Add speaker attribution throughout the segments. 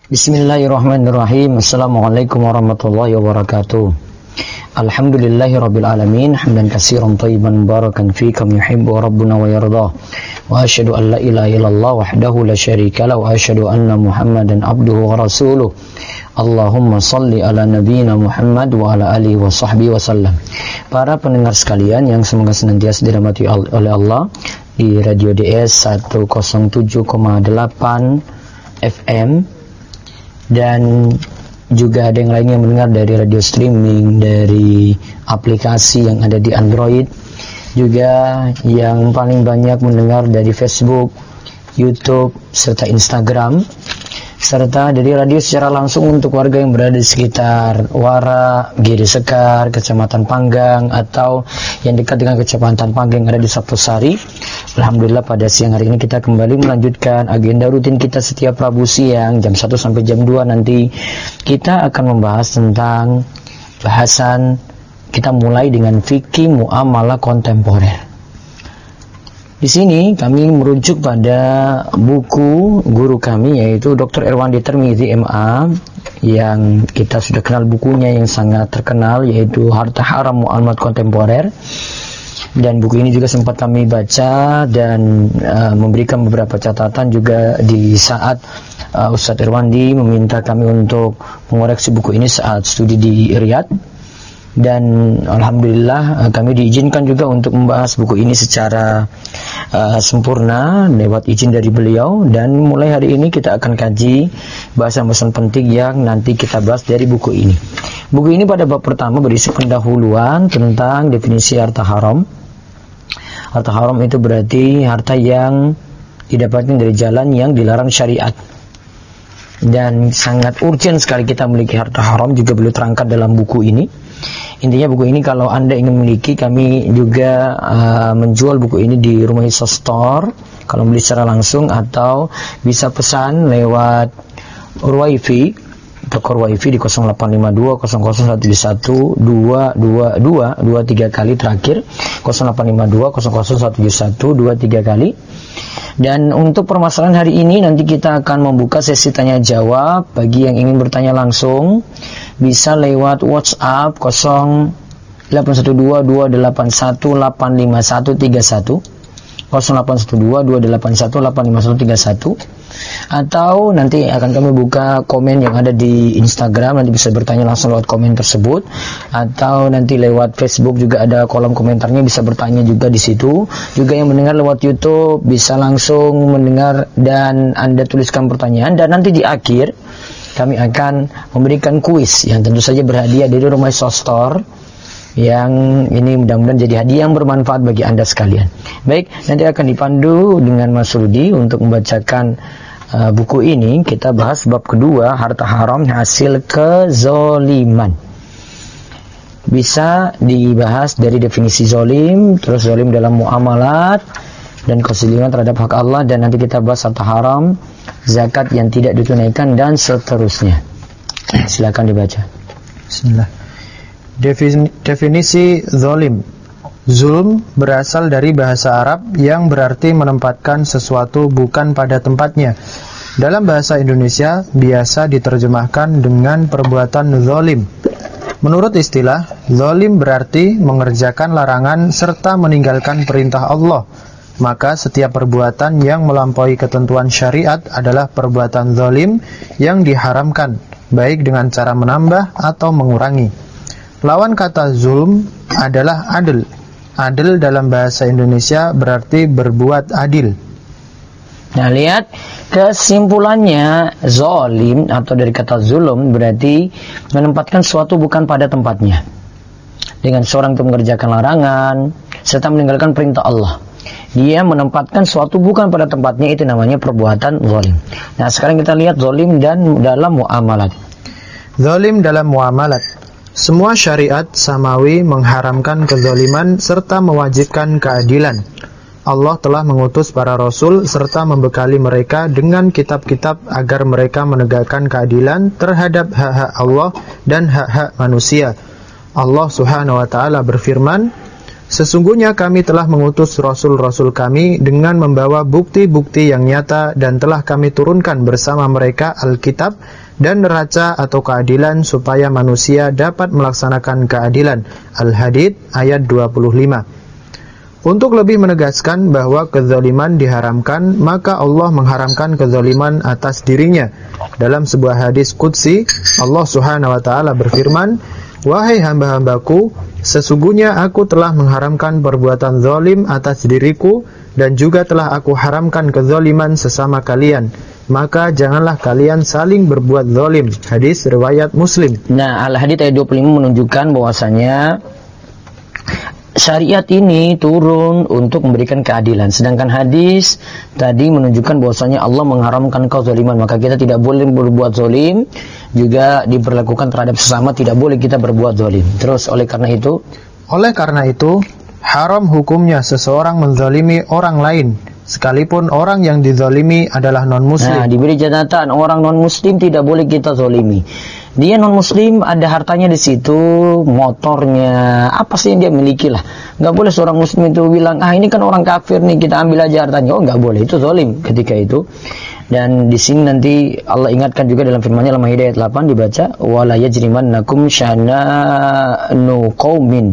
Speaker 1: Bismillahirrahmanirrahim. Assalamualaikum warahmatullahi wabarakatuh. Alhamdulillahirabbil alamin, hamdan katsiran thayyiban mubarakan fi kam yuhibbu rabbuna wa yarda. Wa asyhadu an la ilaha illallah wahdahu la syarika lahu wa asyhadu anna Muhammadan abduhu wa rasuluh. Allahumma shalli ala nabiyyina Muhammad wa ala alihi wa sahbihi wasallam. Para pendengar sekalian yang semoga senantiasa dirahmati oleh Allah, di Radio DS 107,8 FM, dan juga ada yang lainnya mendengar dari radio streaming, dari aplikasi yang ada di Android, juga yang paling banyak mendengar dari Facebook, YouTube, serta Instagram, serta dari radio secara langsung untuk warga yang berada di sekitar Wara, Giri Sekar, Kecamatan Panggang, atau yang dekat dengan Kecamatan Panggang yang ada di Saptosari. Alhamdulillah pada siang hari ini kita kembali melanjutkan agenda rutin kita setiap Rabu siang jam 1 sampai jam 2 nanti. Kita akan membahas tentang bahasan, kita mulai dengan fikih muamalah kontemporer. Di sini kami merujuk pada buku guru kami, yaitu Dr. Irwandi Tirmizi MA, yang kita sudah kenal bukunya yang sangat terkenal, yaitu Harta Haram Muamalat Kontemporer. Dan buku ini juga sempat kami baca dan memberikan beberapa catatan juga di saat Ustadz Irwandi meminta kami untuk mengoreksi buku ini saat studi di Riyadh. Dan alhamdulillah kami diizinkan juga untuk membahas buku ini secara sempurna lewat izin dari beliau. Dan mulai hari ini kita akan kaji bahasan-bahasan penting yang nanti kita bahas dari buku ini. Buku ini pada bab pertama berisi pendahuluan tentang definisi harta haram. Harta haram itu berarti harta yang didapatkan dari jalan yang dilarang syariat. Dan sangat urgent sekali kita memiliki harta haram, juga beliau terangkat dalam buku ini. Intinya buku ini kalau Anda ingin memiliki, kami juga menjual buku ini di Rumah Hisa Store kalau beli secara langsung, atau bisa pesan lewat Wifi, toko Wifi di 0852 00121222 23 kali terakhir, 0852 001223 kali. Dan untuk permasalahan hari ini nanti kita akan membuka sesi tanya jawab. Bagi yang ingin bertanya langsung bisa lewat WhatsApp 081228185131, 081228185131, atau nanti akan kami buka komen yang ada di Instagram, nanti bisa bertanya langsung lewat komen tersebut, atau nanti lewat Facebook juga ada kolom komentarnya, bisa bertanya juga di situ. Juga yang mendengar lewat YouTube bisa langsung mendengar dan Anda tuliskan pertanyaan, dan nanti di akhir kami akan memberikan kuis yang tentu saja berhadiah dari Rumah Hisa Store, yang ini mudah-mudahan jadi hadiah yang bermanfaat bagi Anda sekalian. Baik, nanti akan dipandu dengan Mas Rudi untuk membacakan buku ini. Kita bahas bab kedua, harta haram hasil kezoliman. Bisa dibahas dari definisi zolim, terus zolim dalam muamalat, dan kezaliman terhadap hak Allah, dan nanti kita bahas harta haram, zakat yang tidak ditunaikan, dan seterusnya. Silakan dibaca.
Speaker 2: Bismillah. Definisi zolim. Zulm berasal dari bahasa Arab yang berarti menempatkan sesuatu bukan pada tempatnya. Dalam bahasa Indonesia biasa diterjemahkan dengan perbuatan zolim. Menurut istilah, zolim berarti mengerjakan larangan serta meninggalkan perintah Allah. Maka setiap perbuatan yang melampaui ketentuan syariat adalah perbuatan zolim yang diharamkan, baik dengan cara menambah atau mengurangi. Lawan kata zulm adalah adil. Adil dalam bahasa Indonesia berarti berbuat adil.
Speaker 1: Nah, lihat kesimpulannya, zolim atau dari kata zulum berarti menempatkan sesuatu bukan pada tempatnya, dengan seorang itu mengerjakan larangan serta meninggalkan perintah Allah. Dia menempatkan sesuatu bukan pada tempatnya, itu namanya perbuatan zolim. Nah, sekarang kita lihat zolim dan dalam muamalat.
Speaker 2: Zolim dalam muamalat. Semua syariat samawi mengharamkan kezaliman serta mewajibkan keadilan. Allah telah mengutus para rasul serta membekali mereka dengan kitab-kitab agar mereka menegakkan keadilan terhadap hak-hak Allah dan hak-hak manusia. Allah Subhanahu wa taala berfirman, Sesungguhnya kami telah mengutus rasul-rasul kami dengan membawa bukti-bukti yang nyata dan telah kami turunkan bersama mereka Alkitab dan neraca atau keadilan supaya manusia dapat melaksanakan keadilan. Al-Hadid ayat 25. Untuk lebih menegaskan bahwa kezaliman diharamkan, maka Allah mengharamkan kezaliman atas dirinya. Dalam sebuah hadis qudsi, Allah Subhanahu wa taala berfirman, "Wahai hamba-hambaku, sesungguhnya aku telah mengharamkan perbuatan zalim atas diriku dan juga telah aku haramkan kezaliman sesama kalian. Maka janganlah kalian saling berbuat zalim." Hadis riwayat Muslim.
Speaker 1: Nah, Al-Hadid ayat 25 menunjukkan bahwasanya syariat ini turun untuk memberikan keadilan. Sedangkan hadis tadi menunjukkan bahwasanya Allah mengharamkan kezaliman, maka kita tidak boleh berbuat zalim, juga diberlakukan terhadap sesama, tidak boleh kita berbuat zalim. Terus oleh karena itu haram hukumnya seseorang menzalimi orang lain, sekalipun orang yang dizalimi adalah non-muslim. Nah, diberi catatan, orang non-muslim tidak boleh kita zalimi. Dia non-muslim, ada hartanya di situ, motornya, apa sih yang dia miliki lah. Nggak boleh seorang muslim itu bilang, ini kan orang kafir nih, kita ambil aja hartanya. Oh, nggak boleh, itu zalim ketika itu. Dan di sini nanti Allah ingatkan juga dalam firman-Nya dalam Maidah ayat 8 dibaca, wala yajrimannakum syana'nu qaumin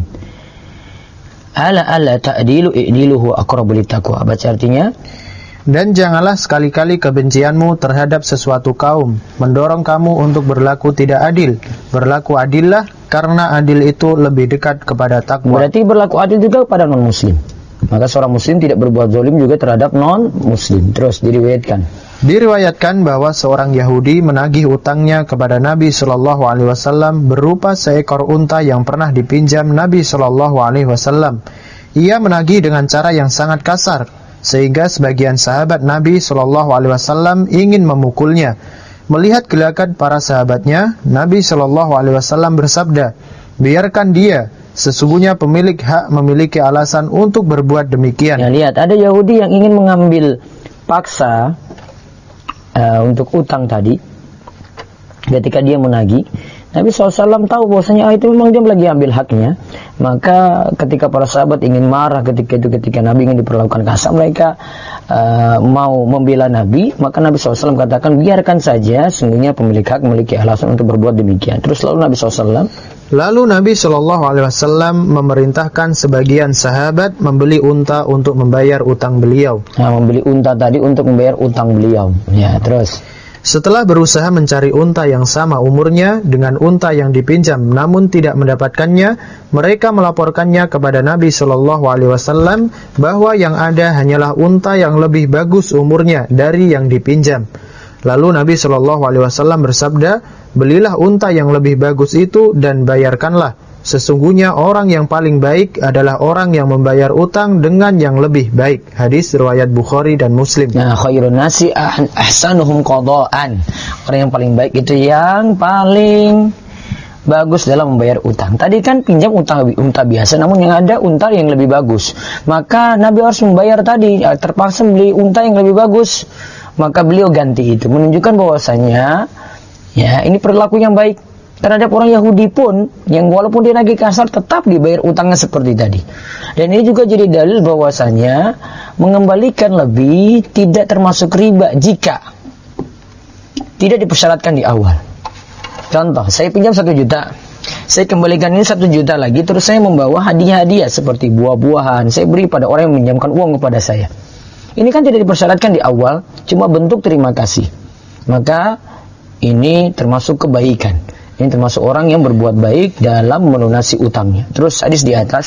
Speaker 1: ala ta'dilu i'dilu huwa aqrabu littaqwa. Baca artinya,
Speaker 2: dan janganlah sekali-kali kebencianmu terhadap sesuatu kaum mendorong kamu untuk berlaku tidak adil. Berlaku adillah, karena adil itu lebih dekat kepada takwa.
Speaker 1: Berarti berlaku adil juga kepada non-muslim. Maka seorang muslim tidak berbuat zalim juga terhadap non-muslim. Terus
Speaker 2: diriwayatkan bahwa seorang Yahudi menagih utangnya kepada Nabi Shallallahu Alaihi Wasallam berupa seekor unta yang pernah dipinjam Nabi Shallallahu Alaihi Wasallam. Ia menagih dengan cara yang sangat kasar, sehingga sebagian sahabat Nabi Shallallahu Alaihi Wasallam ingin memukulnya. Melihat gelagat para sahabatnya, Nabi Shallallahu Alaihi Wasallam bersabda, "Biarkan dia. Sesungguhnya pemilik hak memiliki alasan untuk berbuat demikian."
Speaker 1: Ya, lihat, ada Yahudi yang ingin mengambil paksa untuk utang tadi. Ketika dia menagih, Nabi SAW tahu bahwasanya itu memang dia lagi ambil haknya. Maka ketika para sahabat ingin marah ketika Nabi ingin diperlakukan kasar, mereka mau membela Nabi, maka Nabi SAW katakan, biarkan saja, sungguhnya pemilik hak memiliki alasan untuk berbuat demikian. Terus Nabi SAW
Speaker 2: memerintahkan sebagian sahabat membeli unta untuk membayar utang beliau.
Speaker 1: Nah, membeli unta tadi untuk membayar utang beliau. Ya, terus
Speaker 2: setelah berusaha mencari unta yang sama umurnya dengan unta yang dipinjam namun tidak mendapatkannya, mereka melaporkannya kepada Nabi Shallallahu Alaihi Wasallam bahwa yang ada hanyalah unta yang lebih bagus umurnya dari yang dipinjam. Lalu Nabi Shallallahu Alaihi Wasallam bersabda, belilah unta yang lebih bagus itu dan bayarkanlah. Sesungguhnya orang yang paling baik adalah orang yang membayar utang dengan yang lebih baik. Hadis riwayat Bukhari dan Muslim.
Speaker 1: Nah, khairun nasi ahsanuhum qadaan. Orang yang paling baik itu yang paling bagus dalam membayar utang. Tadi kan pinjam unta biasa, namun yang ada unta yang lebih bagus. Maka Nabi harus membayar tadi, terpaksa beli unta yang lebih bagus. Maka beliau ganti itu, menunjukkan bahwasanya ya ini perilaku yang baik terhadap orang Yahudi pun, yang walaupun dia nagih kasar tetap dibayar utangnya seperti tadi. Dan ini juga jadi dalil bahwasanya mengembalikan lebih tidak termasuk riba jika tidak dipersyaratkan di awal. Contoh, saya pinjam 1 juta, saya kembalikan ini 1 juta lagi, terus saya membawa hadiah-hadiah seperti buah-buahan, saya beri pada orang yang meminjamkan uang kepada saya. Ini kan tidak dipersyaratkan di awal, cuma bentuk terima kasih. Maka ini termasuk kebaikan. Ini termasuk orang yang berbuat baik dalam melunasi utangnya. Terus hadis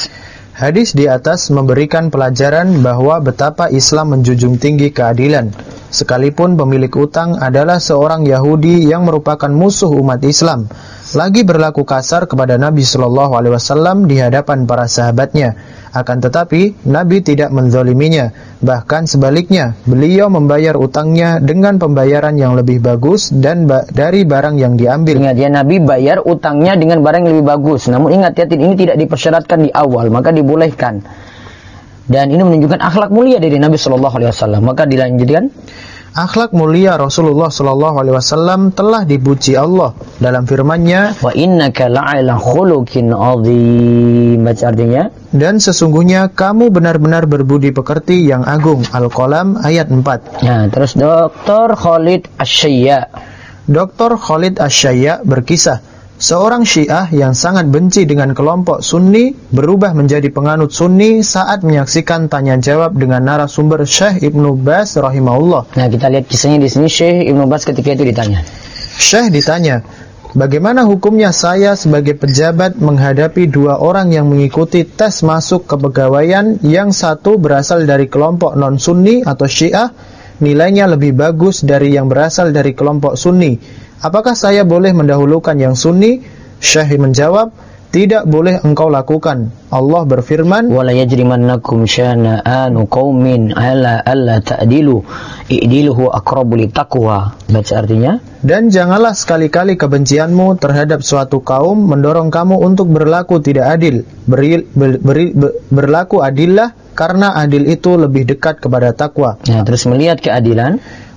Speaker 1: di atas memberikan pelajaran bahwa betapa Islam menjunjung tinggi keadilan. Sekalipun pemilik utang adalah seorang Yahudi yang merupakan musuh umat Islam, lagi berlaku kasar kepada Nabi Shallallahu Alaihi Wasallam di hadapan para sahabatnya. Akan tetapi Nabi tidak menzaliminya, bahkan sebaliknya beliau membayar utangnya dengan pembayaran yang lebih bagus dan dari barang yang diambil. Ingat ya, Nabi bayar utangnya dengan barang yang lebih bagus. Namun ingat ya, ini tidak dipersyaratkan di awal, maka dibolehkan. Dan ini menunjukkan akhlak mulia dari Nabi Shallallahu Alaihi Wasallam. Maka dilanjutkan,
Speaker 2: akhlak mulia Rasulullah Shallallahu Alaihi Wasallam telah dipuji Allah. dalam firman-Nya,
Speaker 1: wa innaka la'ala khuluqin 'adzim. Baca artinya,
Speaker 2: dan sesungguhnya kamu benar-benar berbudi pekerti yang agung. Al-Qalam ayat 4.
Speaker 1: Nah, terus Dr. Khalid Asy-Syayya.
Speaker 2: Dr. Khalid Asy-Syayya berkisah, seorang Syiah yang sangat benci dengan kelompok Sunni berubah menjadi penganut Sunni saat menyaksikan tanya jawab dengan narasumber Syekh Ibnu Baz rahimahullah.
Speaker 1: Nah, kita lihat kisahnya di sini. Syekh Ibnu Baz ketika itu ditanya.
Speaker 2: Syekh ditanya, bagaimana hukumnya saya sebagai pejabat menghadapi dua orang yang mengikuti tes masuk kepegawaian, yang satu berasal dari kelompok non-Sunni atau Syiah, nilainya lebih bagus dari yang berasal dari kelompok Sunni. Apakah saya boleh mendahulukan yang Sunni? Syekh menjawab, tidak boleh engkau lakukan. Allah berfirman,
Speaker 1: wala yajrimannakum syana'anu qaumin ala alla ta'dilu i'dilu huwa aqrabu littaqwa. Baca artinya,
Speaker 2: dan janganlah sekali-kali kebencianmu terhadap suatu kaum mendorong kamu untuk berlaku tidak adil. Berlaku adillah, karena adil itu lebih dekat kepada takwa.
Speaker 1: Nah, terus melihat keadilan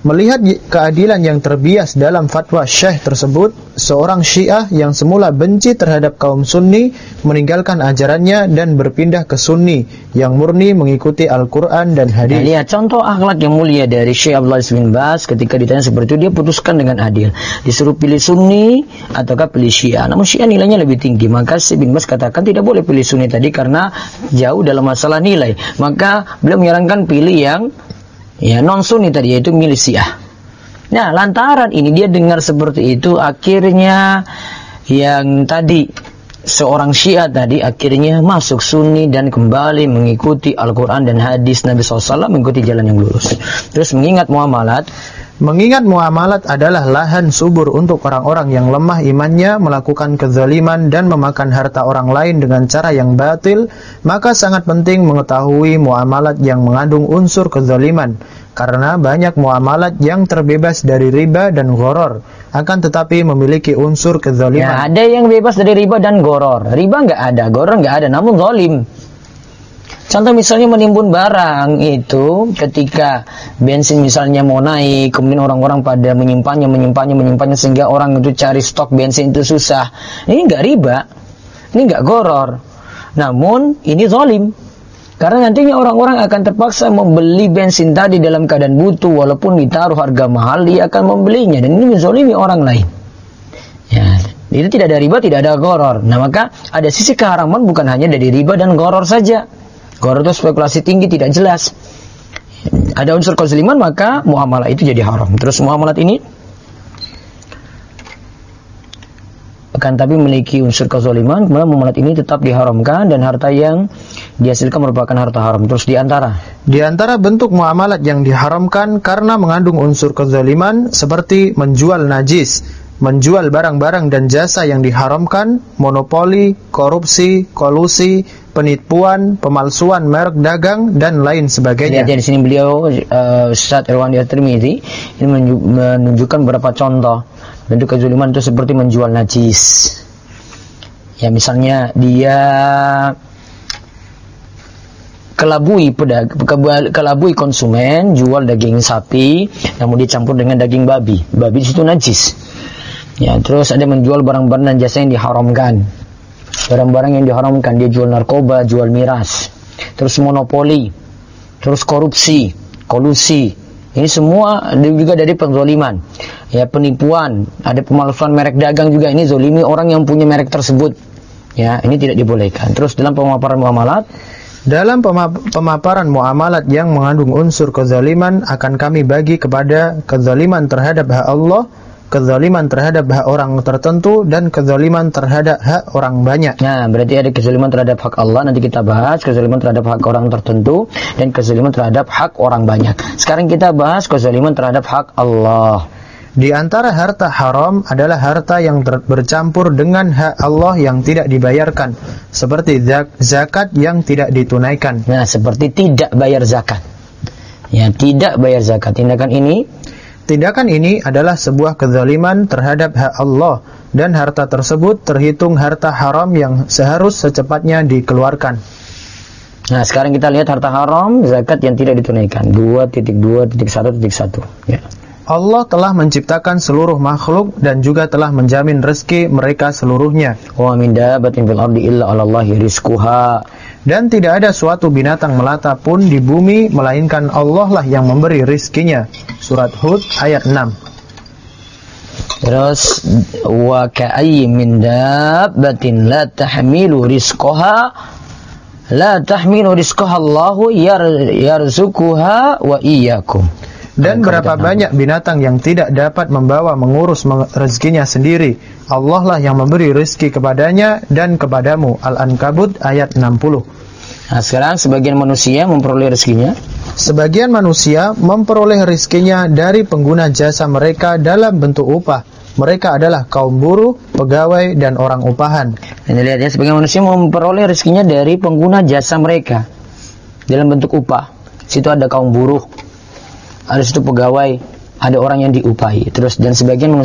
Speaker 1: yang terbias dalam fatwa Syekh tersebut, seorang Syiah yang semula benci terhadap kaum Sunni meninggalkan ajarannya dan berpindah ke Sunni yang murni mengikuti Al-Quran dan hadis. Nah, lihat contoh akhlak yang mulia dari Syekh Abdul Aziz bin Baz. Ketika ditanya seperti itu, dia putuskan dengan adil. Disuruh pilih Sunni ataukah pilih Syiah. Namun Syiah nilainya lebih tinggi, maka Syekh bin Baz katakan tidak boleh pilih Sunni tadi karena jauh dalam masalah nilai. Maka beliau menyarankan pilih yang non-Sunni tadi, yaitu milih Syiah. Nah, lantaran ini dia dengar seperti itu, akhirnya yang tadi seorang Syiah tadi akhirnya masuk Sunni dan kembali mengikuti Al-Quran dan hadis Nabi SAW, mengikuti jalan yang lurus. Terus mengingat muamalat adalah lahan subur untuk orang-orang yang lemah imannya, melakukan kezaliman dan memakan harta orang lain dengan cara yang batil. Maka sangat penting mengetahui muamalat yang mengandung unsur kezaliman, karena banyak muamalat yang terbebas dari riba dan gharar, akan tetapi memiliki unsur kezaliman. Ya, ada yang bebas dari riba dan gharar. Riba enggak ada, gharar enggak ada, namun zalim. Contoh misalnya menimbun barang itu, ketika bensin misalnya mau naik, kemudian orang-orang pada menyimpannya sehingga orang itu cari stok bensin itu susah. Ini enggak riba, ini enggak gharar, namun ini zalim. Karena nantinya orang-orang akan terpaksa membeli bensin tadi dalam keadaan butuh, walaupun ditaruh harga mahal dia akan membelinya, dan ini menzalimi orang lain. Ya, itu tidak ada riba, tidak ada gharar. Nah, maka ada sisi keharaman bukan hanya dari riba dan gharar saja. Gharar itu spekulasi tinggi, tidak jelas. Ada unsur kezaliman, maka muamalah itu jadi haram. Terus muamalat ini akan tapi memiliki unsur kezaliman, kemudian muamalat ini tetap diharamkan dan harta yang dihasilkan merupakan harta haram. Terus di antara bentuk muamalat yang diharamkan karena mengandung unsur kezaliman seperti menjual najis, menjual barang-barang dan jasa yang diharamkan, monopoli, korupsi, kolusi, penipuan, pemalsuan merek dagang dan lain sebagainya. Lihat di sini beliau Ustaz Irwandi At-Tirmidzi ini menunjukkan beberapa contoh bentuk kezaliman itu seperti menjual najis. Ya, misalnya dia kelabui konsumen, jual daging sapi namun dicampur dengan daging babi. Babi itu najis. Ya, terus ada menjual barang-barang dan jasa yang diharamkan. Barang-barang yang diharamkan, dia jual narkoba, jual miras. Terus monopoli, terus korupsi, kolusi. Ini semua juga dari penzaliman. Ya, penipuan, ada pemalsuan merek dagang juga, ini zalimi orang yang punya merek tersebut. Ya, ini tidak dibolehkan. Terus dalam pemaparan muamalat yang mengandung unsur kezaliman akan kami bagi kepada kezaliman terhadap hak Allah, kezaliman terhadap hak orang tertentu, dan kezaliman terhadap hak orang banyak. Nah, berarti ada kezaliman terhadap hak Allah, nanti kita bahas kezaliman terhadap hak orang tertentu, dan kezaliman terhadap hak orang banyak. Sekarang kita bahas kezaliman terhadap hak Allah. Di antara harta haram adalah harta yang bercampur dengan hak Allah yang tidak dibayarkan, seperti zakat yang tidak ditunaikan. Nah, seperti tidak bayar zakat. Ya, tidak bayar zakat. Tindakan ini adalah sebuah kezaliman terhadap hak Allah, dan harta tersebut terhitung harta haram yang seharusnya secepatnya dikeluarkan. Nah, sekarang kita lihat harta haram zakat yang tidak ditunaikan. 2.2.1.1 ya.
Speaker 2: Allah telah menciptakan seluruh makhluk dan juga telah menjamin rezeki mereka seluruhnya.
Speaker 1: Wa min dabbatin fil ardi illa 'alallahi rizquha.
Speaker 2: Dan tidak ada suatu binatang melata pun di bumi melainkan Allah lah yang memberi rizkinya. Surat Hud ayat 6.
Speaker 1: Terus wa ka'ayyin min dabbatin la tahmilu rizqaha Allahu yarzuquha wa iyyakum.
Speaker 2: Dan berapa banyak binatang yang tidak dapat membawa mengurus rezekinya sendiri. Allah lah yang memberi rezeki kepadanya dan kepadamu. Al-Ankabut ayat 60.
Speaker 1: Nah, sekarang sebagian manusia memperoleh rezekinya.
Speaker 2: Sebagian manusia memperoleh rezekinya dari pengguna jasa mereka dalam bentuk upah. Mereka adalah kaum buruh, pegawai, dan orang upahan.
Speaker 1: Anda lihat ya, sebagian manusia memperoleh rezekinya dari pengguna jasa mereka dalam bentuk upah. Situ ada kaum buruh, ada situ pegawai, ada orang yang diupahi. Terus dan sebagian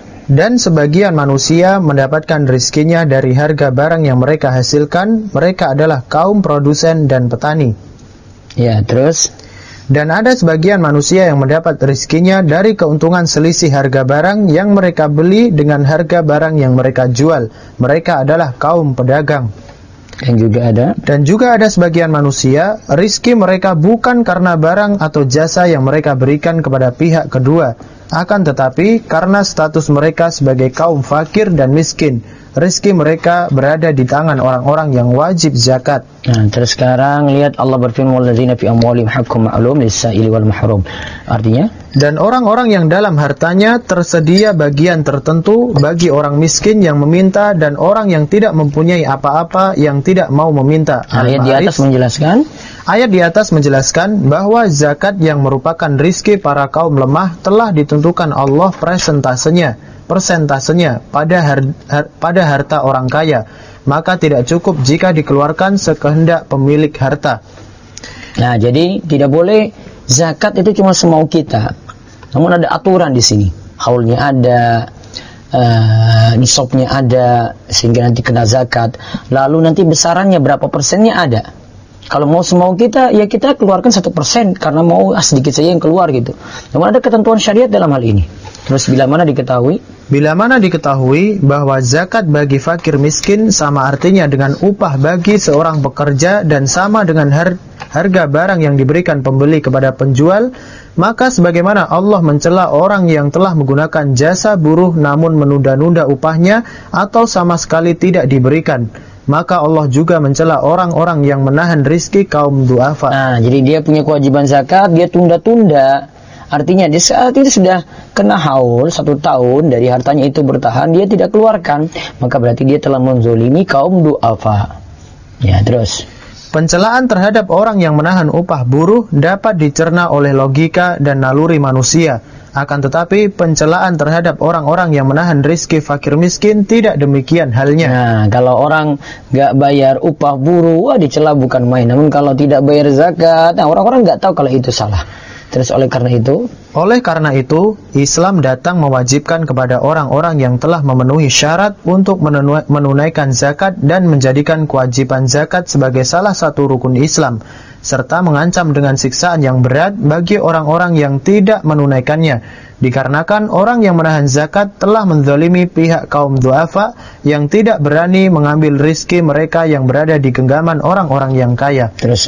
Speaker 1: manusia mendapatkan rezekinya dari harga barang yang mereka hasilkan. Mereka adalah kaum produsen dan petani. Ya, terus dan ada sebagian manusia yang mendapat rezekinya dari keuntungan selisih harga barang yang mereka beli dengan harga barang yang mereka jual. Mereka adalah kaum pedagang. Dan juga ada sebagian manusia, rezeki mereka bukan karena barang atau jasa yang mereka berikan kepada pihak kedua, akan tetapi karena status mereka sebagai kaum fakir dan miskin. Rezeki mereka berada di tangan orang-orang yang wajib zakat. Nah, terus sekarang lihat Allah berfirman walladzina fi amwalihim haqqun ma'lum lis-sa'ili wal mahrum. Artinya,
Speaker 2: dan orang-orang yang dalam hartanya tersedia bagian tertentu bagi orang miskin yang meminta dan orang yang tidak mempunyai apa-apa yang tidak mau meminta.
Speaker 1: Ayat di atas menjelaskan bahwa zakat yang merupakan rizki para kaum lemah telah ditentukan Allah persentasenya pada harta orang kaya, maka tidak cukup jika dikeluarkan sekehendak pemilik harta. Nah, jadi tidak boleh zakat itu cuma semau kita. Namun ada aturan di sini. Haulnya ada, nisabnya ada, sehingga nanti kena zakat. Lalu nanti besarannya berapa persennya ada. Kalau mau semau kita, ya kita keluarkan 1% karena mau sedikit saja yang keluar gitu. Namun ada ketentuan syariat dalam hal ini. Terus bila mana diketahui bahwa zakat bagi fakir miskin sama artinya dengan upah bagi seorang pekerja dan sama dengan harga barang yang diberikan pembeli kepada penjual, maka sebagaimana Allah mencela orang yang telah menggunakan jasa buruh namun menunda-nunda upahnya atau sama sekali tidak diberikan, maka Allah juga mencela orang-orang yang menahan rizki kaum du'afa. Nah, jadi dia punya kewajiban zakat, dia tunda-tunda. Artinya di saat itu sudah kena haul 1 tahun dari hartanya itu bertahan, dia tidak keluarkan, maka berarti dia telah menzolimi kaum du'afa. Ya, terus
Speaker 2: pencelaan terhadap orang yang menahan upah buruh dapat dicerna oleh logika dan naluri manusia. Akan tetapi pencelaan terhadap orang-orang yang menahan rizki fakir miskin tidak demikian halnya.
Speaker 1: Nah, kalau orang gak bayar upah buruh, wah dicela bukan main. Namun kalau tidak bayar zakat, nah orang-orang gak tahu kalau itu salah. Terus oleh karena itu, Islam datang mewajibkan kepada orang-orang yang telah memenuhi syarat untuk menunaikan zakat dan menjadikan kewajiban zakat sebagai salah satu rukun Islam, serta mengancam dengan siksaan yang berat bagi orang-orang yang tidak menunaikannya. Dikarenakan orang yang menahan zakat telah menzalimi pihak kaum du'afa yang tidak berani mengambil rizki mereka yang berada di genggaman orang-orang yang kaya. Terus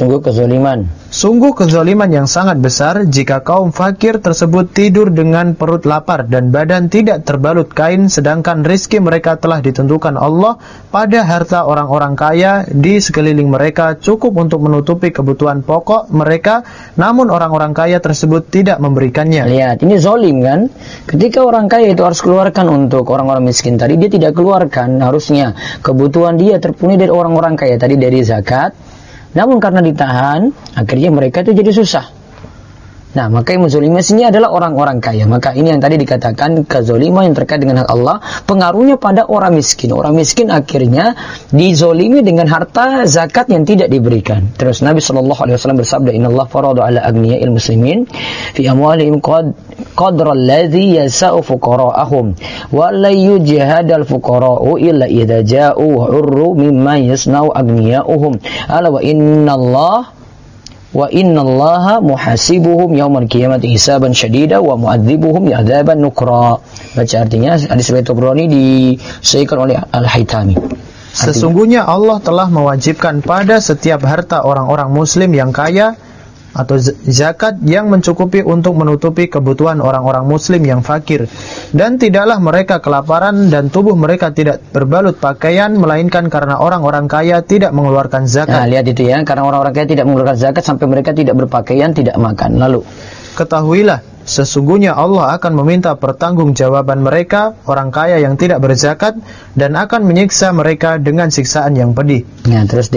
Speaker 1: sungguh kezaliman
Speaker 2: yang sangat besar jika kaum fakir tersebut tidur dengan perut lapar dan badan tidak terbalut kain, sedangkan rizki mereka telah ditentukan Allah pada harta orang-orang kaya di sekeliling mereka cukup untuk menutupi kebutuhan pokok mereka, namun orang-orang kaya tersebut tidak memberikannya.
Speaker 1: Lihat, ini zalim kan? Ketika orang kaya itu harus keluarkan untuk orang-orang miskin tadi, dia tidak keluarkan. Harusnya kebutuhan dia terpenuhi dari orang-orang kaya tadi dari zakat. Namun karena ditahan, akhirnya mereka itu jadi susah. Nah, maka yang menzolimi sini adalah orang-orang kaya. Maka ini yang tadi dikatakan kezoliman yang terkait dengan hak Allah, pengaruhnya pada orang miskin. Orang miskin akhirnya dizolimi dengan harta zakat yang tidak diberikan. Terus Nabi SAW bersabda, Innallaha farada ala aghniya'il muslimin fi amwalihim qadra alladhi yasa'u fuqara'ahum wa la yujhadal fuqara'u illa idza ja'u urru mimma yasna'u aghniya'uhum ala wa innallaha wa innallaha muhasibuhum yaumal qiyamati hisaban syadida wa mu'adzibuhum adzaban nukra. Baca artinya hadis riwayat Tabrani disahihkan oleh Al-Haytami.
Speaker 2: Sesungguhnya Allah telah mewajibkan pada setiap harta orang-orang muslim yang kaya atau zakat yang mencukupi untuk menutupi kebutuhan orang-orang muslim yang fakir, dan tidaklah mereka kelaparan dan tubuh mereka tidak berbalut pakaian melainkan karena orang-orang kaya tidak mengeluarkan zakat.
Speaker 1: Nah, lihat itu ya, karena orang-orang kaya tidak mengeluarkan zakat sampai mereka tidak berpakaian, tidak makan. Lalu
Speaker 2: ketahuilah, sesungguhnya Allah akan meminta pertanggungjawaban mereka, orang kaya yang tidak berzakat, dan akan menyiksa mereka dengan siksaan yang pedih.
Speaker 1: Nah, terus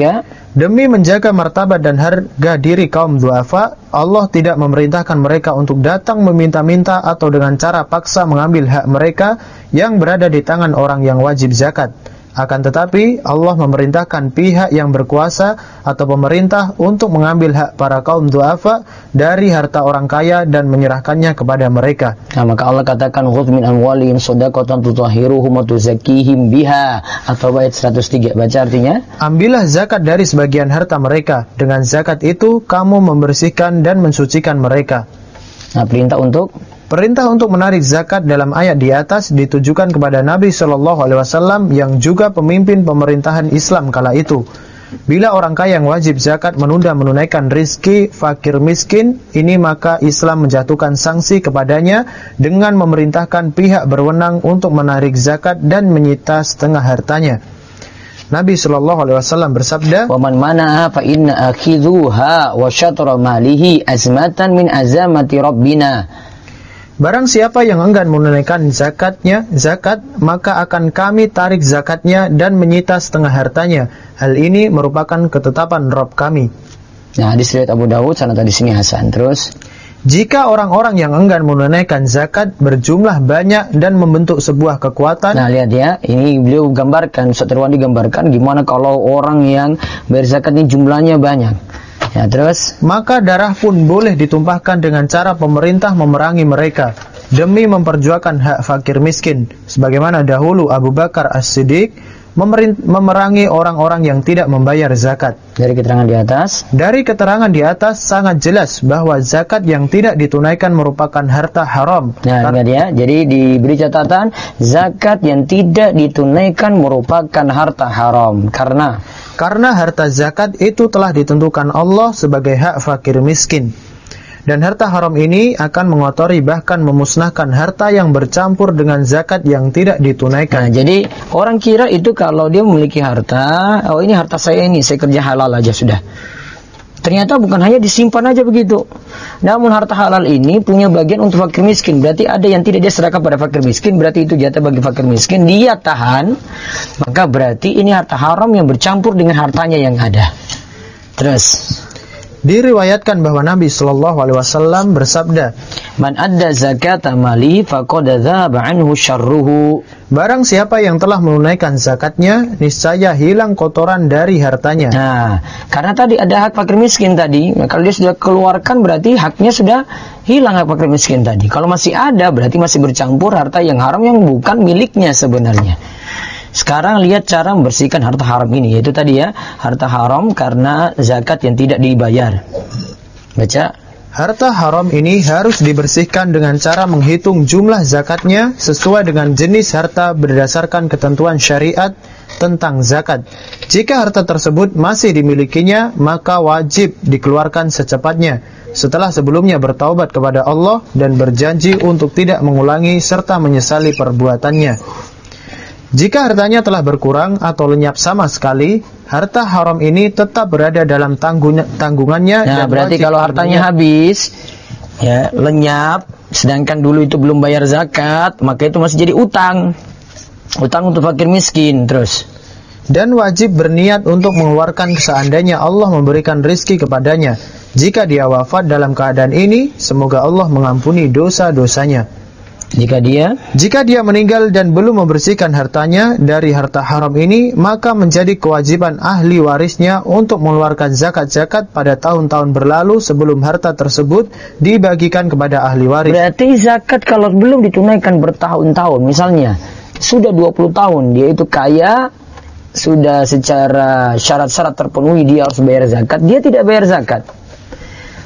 Speaker 2: Demi menjaga martabat dan harga diri kaum duafa, Allah tidak memerintahkan mereka untuk datang meminta-minta atau dengan cara paksa mengambil hak mereka yang berada di tangan orang yang wajib zakat. Akan tetapi, Allah memerintahkan pihak yang berkuasa atau pemerintah untuk mengambil hak para kaum duafa dari harta orang kaya dan menyerahkannya kepada mereka.
Speaker 1: Nah, maka Allah katakan khudz min amwalihim shadaqatan tutahhiruhum wa tuzakkihim biha, atau ayat 103. Baca artinya,
Speaker 2: ambillah zakat dari sebagian harta mereka, dengan zakat itu kamu membersihkan dan mensucikan mereka.
Speaker 1: Nah, Perintah untuk menarik zakat dalam ayat di atas ditujukan kepada Nabi SAW yang juga pemimpin pemerintahan Islam kala itu. Bila orang kaya yang wajib zakat menunda menunaikan rizki fakir miskin ini, maka Islam menjatuhkan sanksi kepadanya dengan memerintahkan pihak berwenang untuk menarik zakat dan menyita setengah hartanya. Nabi SAW bersabda, "Waman mana'a fa inna akhidhuha wa syatra malihi azmatan min azamati rabbina."
Speaker 2: Barang siapa yang enggan menunaikan zakat, maka akan kami tarik zakatnya dan menyita setengah hartanya. Hal ini merupakan ketetapan Rabb kami.
Speaker 1: Nah, hadis riwayat Abu Dawud, sanad di sini hasan. Terus,
Speaker 2: jika orang-orang yang enggan menunaikan zakat berjumlah banyak dan membentuk sebuah kekuatan.
Speaker 1: Nah, lihat ya, ini beliau gambarkan, Ustaz Irwan digambarkan gimana kalau orang yang berzakat ini jumlahnya banyak. Ya, terus,
Speaker 2: maka darah pun boleh ditumpahkan dengan cara pemerintah memerangi mereka demi memperjuangkan hak fakir miskin, sebagaimana dahulu Abu Bakar As-Siddiq memerangi orang-orang yang tidak membayar zakat.
Speaker 1: Dari
Speaker 2: keterangan di atas sangat jelas bahwa zakat yang tidak ditunaikan merupakan harta haram.
Speaker 1: Nah, ingat ya, jadi diberi catatan, zakat yang tidak ditunaikan merupakan harta haram. Karena
Speaker 2: harta zakat itu telah ditentukan Allah sebagai hak fakir miskin. Dan harta haram ini akan mengotori bahkan memusnahkan harta yang bercampur dengan zakat yang tidak ditunaikan.
Speaker 1: Nah, jadi orang kira itu kalau dia memiliki harta, oh ini harta saya ini, saya kerja halal aja sudah. Ternyata bukan hanya disimpan aja begitu. Namun harta halal ini punya bagian untuk fakir miskin. Berarti ada yang tidak dia serahkan pada fakir miskin, berarti itu jatah bagi fakir miskin, dia tahan. Maka berarti ini harta haram yang bercampur dengan hartanya yang ada. Terus,
Speaker 2: diriwayatkan bahwa Nabi SAW bersabda,
Speaker 1: "Man adda zakata mali faqad dzaba anhu syarruhu."
Speaker 2: Barang siapa yang telah menunaikan zakatnya, niscaya hilang kotoran dari hartanya.
Speaker 1: Nah, karena tadi ada hak fakir miskin tadi, kalau dia sudah keluarkan berarti haknya sudah hilang, hak fakir miskin tadi. Kalau masih ada berarti masih bercampur harta yang haram yang bukan miliknya sebenarnya. Sekarang lihat cara membersihkan harta haram ini, yaitu tadi ya, harta haram karena zakat yang tidak dibayar. Baca.
Speaker 2: Harta haram ini harus dibersihkan dengan cara menghitung jumlah zakatnya sesuai dengan jenis harta berdasarkan ketentuan syariat tentang zakat. Jika harta tersebut masih dimilikinya, maka wajib dikeluarkan secepatnya setelah sebelumnya bertaubat kepada Allah dan berjanji untuk tidak mengulangi serta menyesali perbuatannya. Jika hartanya telah berkurang atau lenyap sama sekali, harta haram ini tetap berada dalam tanggungannya.
Speaker 1: Nah, berarti kalau hartanya habis, ya, lenyap, sedangkan dulu itu belum bayar zakat, maka itu masih jadi utang. Utang untuk fakir miskin. Terus,
Speaker 2: dan wajib berniat untuk mengeluarkan seandainya Allah memberikan rizki kepadanya. Jika dia wafat dalam keadaan ini, semoga Allah mengampuni dosa-dosanya.
Speaker 1: Jika dia
Speaker 2: meninggal dan belum membersihkan hartanya dari harta haram ini, maka menjadi kewajiban ahli warisnya untuk mengeluarkan zakat-zakat pada tahun-tahun berlalu sebelum harta tersebut dibagikan kepada ahli waris.
Speaker 1: Berarti zakat kalau belum ditunaikan bertahun-tahun, misalnya sudah 20 tahun dia itu kaya, sudah secara syarat-syarat terpenuhi dia harus bayar zakat, dia tidak bayar zakat.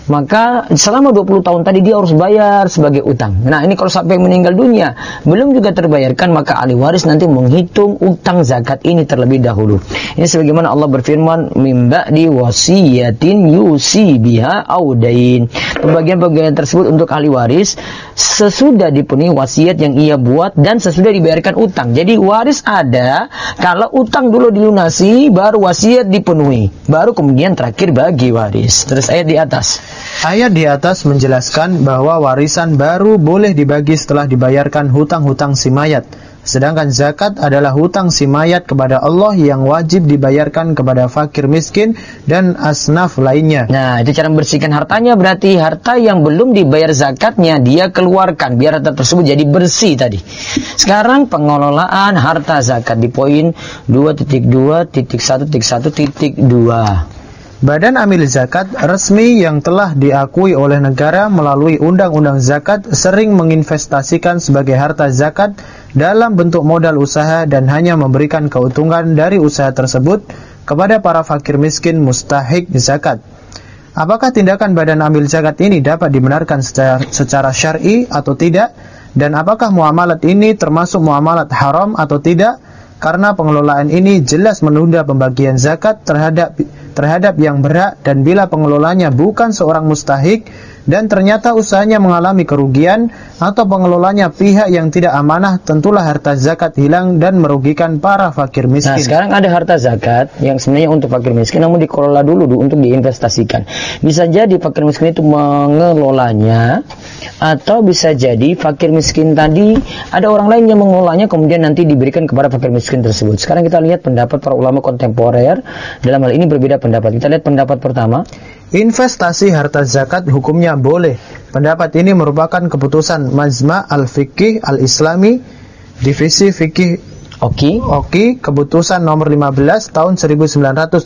Speaker 1: maka selama 20 tahun tadi dia harus bayar sebagai utang. Nah, ini kalau sampai meninggal dunia belum juga terbayarkan, maka ahli waris nanti menghitung utang zakat ini terlebih dahulu. Ini sebagaimana Allah berfirman, "Mim ba'di wasiyatin yusi biha audain." Pembagian-pembagian tersebut untuk ahli waris sesudah dipenuhi wasiat yang ia buat dan sesudah dibayarkan utang. Jadi waris ada kalau utang dulu dilunasi, baru wasiat dipenuhi, baru kemudian terakhir bagi waris. Terus ayat di atas.
Speaker 2: Ayat di atas menjelaskan bahwa warisan baru boleh dibagi setelah dibayarkan hutang-hutang si mayat. Sedangkan zakat adalah hutang si mayat kepada Allah yang wajib dibayarkan kepada fakir miskin dan asnaf lainnya.
Speaker 1: Nah, itu cara membersihkan hartanya, berarti harta yang belum dibayar zakatnya dia keluarkan biar harta tersebut jadi bersih tadi. Sekarang pengelolaan harta zakat di poin 2.2.1.1.2.
Speaker 2: Badan amil zakat resmi yang telah diakui oleh negara melalui undang-undang zakat sering menginvestasikan sebagai harta zakat dalam bentuk modal usaha dan hanya memberikan keuntungan dari usaha tersebut kepada para fakir miskin mustahik zakat. Apakah tindakan badan amil zakat ini dapat dibenarkan secara syar'i atau tidak? Dan apakah muamalat ini termasuk muamalat haram atau tidak? Karena pengelolaan ini jelas menunda pembagian zakat terhadap yang berhak, dan bila pengelolanya bukan seorang mustahik dan ternyata usahanya mengalami kerugian atau pengelolanya pihak yang tidak amanah, tentulah harta zakat hilang dan merugikan para fakir miskin.
Speaker 1: Nah, sekarang ada harta zakat yang sebenarnya untuk fakir miskin namun dikelola dulu untuk diinvestasikan. Bisa jadi fakir miskin itu mengelolanya, atau bisa jadi fakir miskin tadi ada orang lain yang mengelolanya kemudian nanti diberikan kepada fakir miskin tersebut. Sekarang kita lihat pendapat para ulama kontemporer dalam hal ini berbeda pendapat. Kita lihat pendapat pertama.
Speaker 2: Investasi harta zakat hukumnya boleh. Pendapat ini merupakan keputusan Majma' al-Fiqih al-Islami Divisi Fikih Oki, keputusan nomor 15 tahun 1986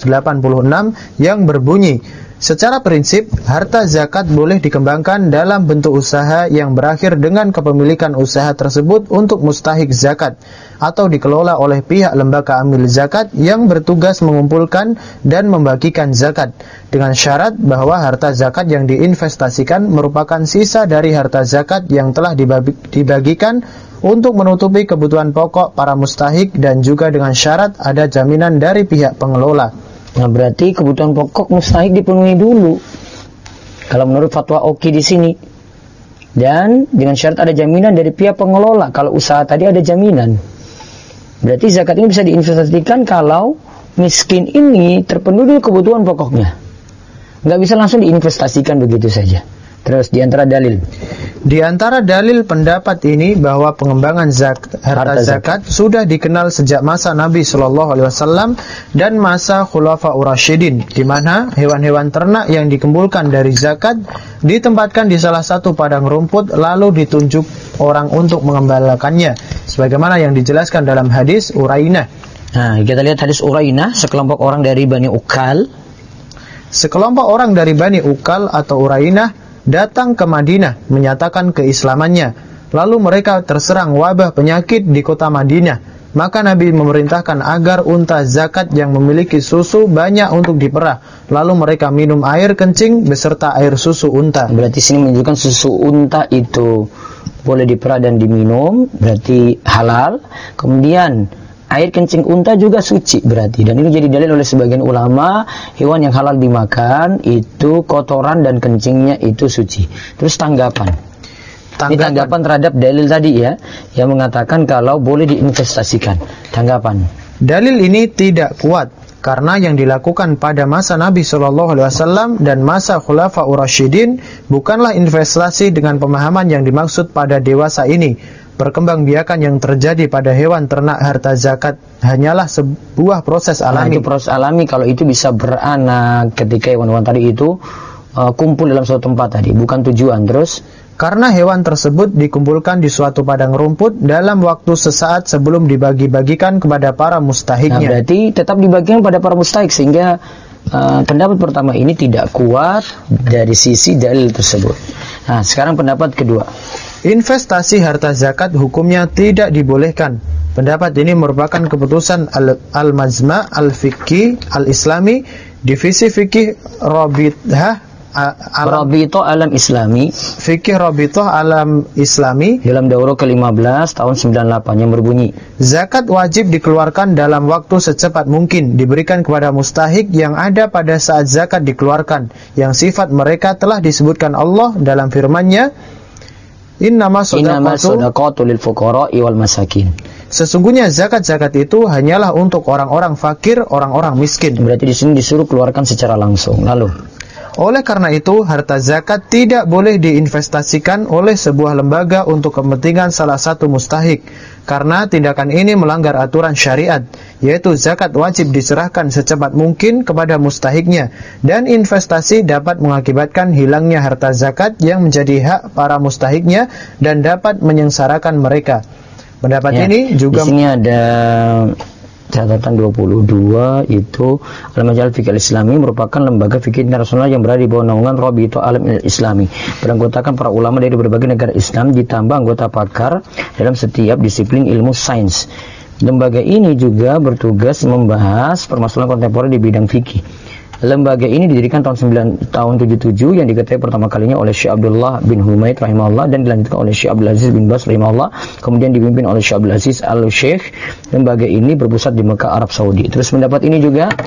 Speaker 2: yang berbunyi, secara prinsip harta zakat boleh dikembangkan dalam bentuk usaha yang berakhir dengan kepemilikan usaha tersebut untuk mustahik zakat atau dikelola oleh pihak lembaga amil zakat yang bertugas mengumpulkan dan membagikan zakat, dengan syarat bahwa harta zakat yang diinvestasikan merupakan sisa dari harta zakat yang telah dibagikan untuk menutupi kebutuhan pokok para mustahik, dan juga dengan syarat ada jaminan dari pihak pengelola.
Speaker 1: Nah, berarti kebutuhan pokok mustahik dipenuhi dulu kalau menurut fatwa Oki di sini, dan dengan syarat ada jaminan dari pihak pengelola. Kalau usaha tadi ada jaminan, berarti zakat ini bisa diinvestasikan kalau miskin ini terpenuhi kebutuhan pokoknya, nggak bisa langsung diinvestasikan begitu saja. Terus di antara dalil pendapat ini bahwa pengembangan harta zakat sudah dikenal sejak masa Nabi Shallallahu Alaihi Wasallam dan masa Khulafaur Rasyidin, di mana hewan-hewan ternak yang dikumpulkan dari zakat ditempatkan di salah satu padang rumput lalu ditunjuk orang untuk mengembalakannya, sebagaimana yang dijelaskan dalam hadis Urainah. Nah, kita lihat hadis Urainah, sekelompok orang dari Bani Ukal.
Speaker 2: Sekelompok orang dari Bani Ukal atau Urainah datang ke Madinah menyatakan keislamannya. Lalu mereka terserang wabah penyakit di kota Madinah. Maka Nabi memerintahkan agar unta zakat yang memiliki susu banyak untuk diperah. Lalu mereka minum air kencing beserta air susu unta.
Speaker 1: Berarti sini menunjukkan susu unta itu boleh diperah dan diminum, berarti halal. Kemudian air kencing unta juga suci berarti, dan ini jadi dalil oleh sebagian ulama, hewan yang halal dimakan itu kotoran dan kencingnya itu suci. Terus tanggapan terhadap dalil tadi ya, yang mengatakan kalau boleh diinvestasikan. Tanggapan.
Speaker 2: Dalil ini tidak kuat karena yang dilakukan pada masa Nabi Shallallahu Alaihi Wasallam dan masa Khulafaur Rasyidin bukanlah investasi dengan pemahaman yang dimaksud pada dewasa ini. Perkembangbiakan yang terjadi pada hewan ternak harta zakat hanyalah sebuah proses alami.
Speaker 1: Itu proses alami kalau itu bisa beranak ketika hewan-hewan tadi itu kumpul dalam suatu tempat tadi, bukan tujuan. Terus
Speaker 2: karena hewan tersebut dikumpulkan di suatu padang rumput dalam waktu sesaat sebelum dibagi-bagikan kepada para mustahiknya.
Speaker 1: Nah, berarti tetap dibagikan pada para mustahik, sehingga pendapat pertama ini tidak kuat dari sisi dalil tersebut. Nah, sekarang pendapat kedua.
Speaker 2: Investasi harta zakat hukumnya tidak dibolehkan. Pendapat ini merupakan keputusan Al-Majma' al-Fiqih al-Islami Divisi Fikih Rabithah
Speaker 1: Rabithah Alam Islami,
Speaker 2: Fikih Rabithah Alam Islami,
Speaker 1: dalam daurah ke-15 tahun 98 yang berbunyi,
Speaker 2: zakat wajib dikeluarkan dalam waktu secepat mungkin, diberikan kepada mustahik yang ada pada saat zakat dikeluarkan, yang sifat mereka telah disebutkan Allah dalam firman-Nya, Innama
Speaker 1: shadaqatu lil fuqara'i wal masakin.
Speaker 2: Sesungguhnya zakat-zakat itu hanyalah untuk orang-orang fakir, orang-orang miskin.
Speaker 1: Berarti di sini disuruh keluarkan secara langsung. Lalu,
Speaker 2: oleh karena itu, harta zakat tidak boleh diinvestasikan oleh sebuah lembaga untuk kepentingan salah satu mustahik, karena tindakan ini melanggar aturan syariat, yaitu zakat wajib diserahkan secepat mungkin kepada mustahiknya, dan investasi dapat mengakibatkan hilangnya harta zakat yang menjadi hak para mustahiknya dan dapat menyengsarakan mereka. Pendapat ini juga
Speaker 1: di sini ada catatan 22, itu Al-Majal Fikih Al-Islami merupakan lembaga fikih internasional yang berada di bawah naungan Rabithah Alam Islami, beranggotakan para ulama dari berbagai negara Islam ditambah anggota pakar dalam setiap disiplin ilmu sains. Lembaga ini juga bertugas membahas permasalahan kontemporer di bidang fikih. Lembaga ini didirikan tahun 77 yang diketuai pertama kalinya oleh Syekh Abdullah bin Humaid rahimahullah dan dilanjutkan oleh Syekh Abdul Aziz bin Bas rahimahullah, kemudian dipimpin oleh Syekh Abdul Aziz Al-Syekh. Lembaga ini berpusat di Mekah, Arab Saudi. Terus pendapat ini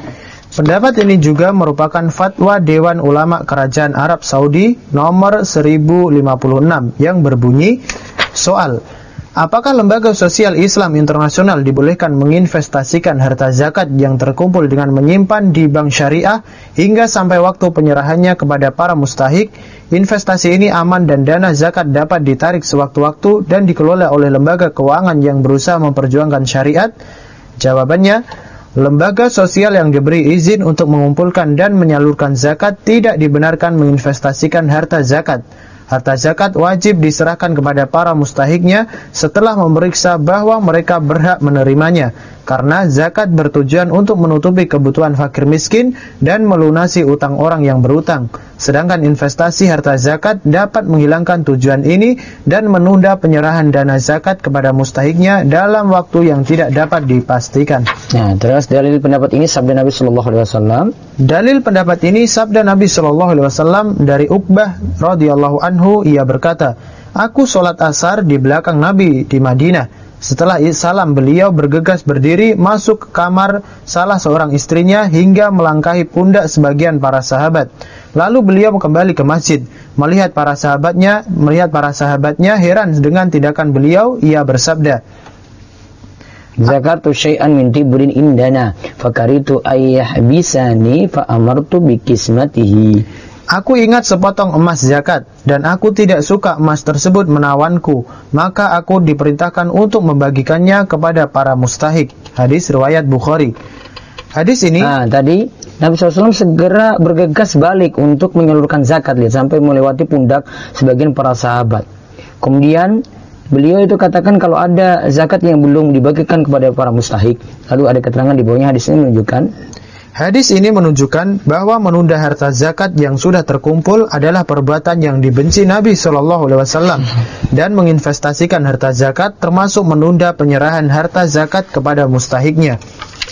Speaker 1: juga merupakan fatwa Dewan Ulama Kerajaan Arab Saudi nomor 1056 yang berbunyi, soal, apakah lembaga sosial Islam internasional dibolehkan menginvestasikan harta zakat yang terkumpul dengan menyimpan di bank syariah hingga sampai waktu penyerahannya kepada para mustahik? Investasi ini aman dan dana zakat dapat ditarik sewaktu-waktu dan dikelola oleh lembaga keuangan yang berusaha memperjuangkan syariat? Jawabannya, lembaga sosial yang diberi izin untuk mengumpulkan dan menyalurkan zakat tidak dibenarkan menginvestasikan harta zakat. Harta zakat wajib diserahkan kepada para mustahiknya setelah memeriksa bahwa mereka berhak menerimanya, karena zakat bertujuan untuk menutupi kebutuhan fakir miskin dan melunasi utang orang yang berutang. Sedangkan investasi harta zakat dapat menghilangkan tujuan ini dan menunda penyerahan dana zakat kepada mustahiknya dalam waktu yang tidak dapat dipastikan. Nah, terus dalil pendapat ini sabda Nabi sallallahu alaihi wasallam.
Speaker 2: Dalil pendapat ini sabda Nabi sallallahu alaihi wasallam dari Uqbah radhiyallahu anhu, ia berkata, aku sholat asar di belakang Nabi di Madinah. Setelah salam beliau bergegas berdiri masuk ke kamar salah seorang istrinya hingga melangkahi pundak sebagian para sahabat. Lalu beliau kembali ke masjid, melihat para sahabatnya heran dengan tindakan beliau. Ia bersabda,
Speaker 1: zakartu syai'an min tibrin indana fakaritu ayyahbisani fa amartu bikismatihi.
Speaker 2: Aku ingat sepotong emas zakat, dan aku tidak suka emas tersebut menawanku, maka aku diperintahkan untuk membagikannya kepada para mustahik. Hadis riwayat Bukhari. Hadis ini
Speaker 1: tadi Nabi SAW segera bergegas balik untuk menyalurkan zakat, lihat, sampai melewati pundak sebagian para sahabat. Kemudian beliau itu katakan kalau ada zakat yang belum dibagikan kepada para mustahik. Lalu ada keterangan di bawahnya. Hadis ini menunjukkan
Speaker 2: bahwa menunda harta zakat yang sudah terkumpul adalah perbuatan yang dibenci Nabi SAW, dan menginvestasikan harta zakat termasuk menunda penyerahan harta zakat kepada mustahiknya.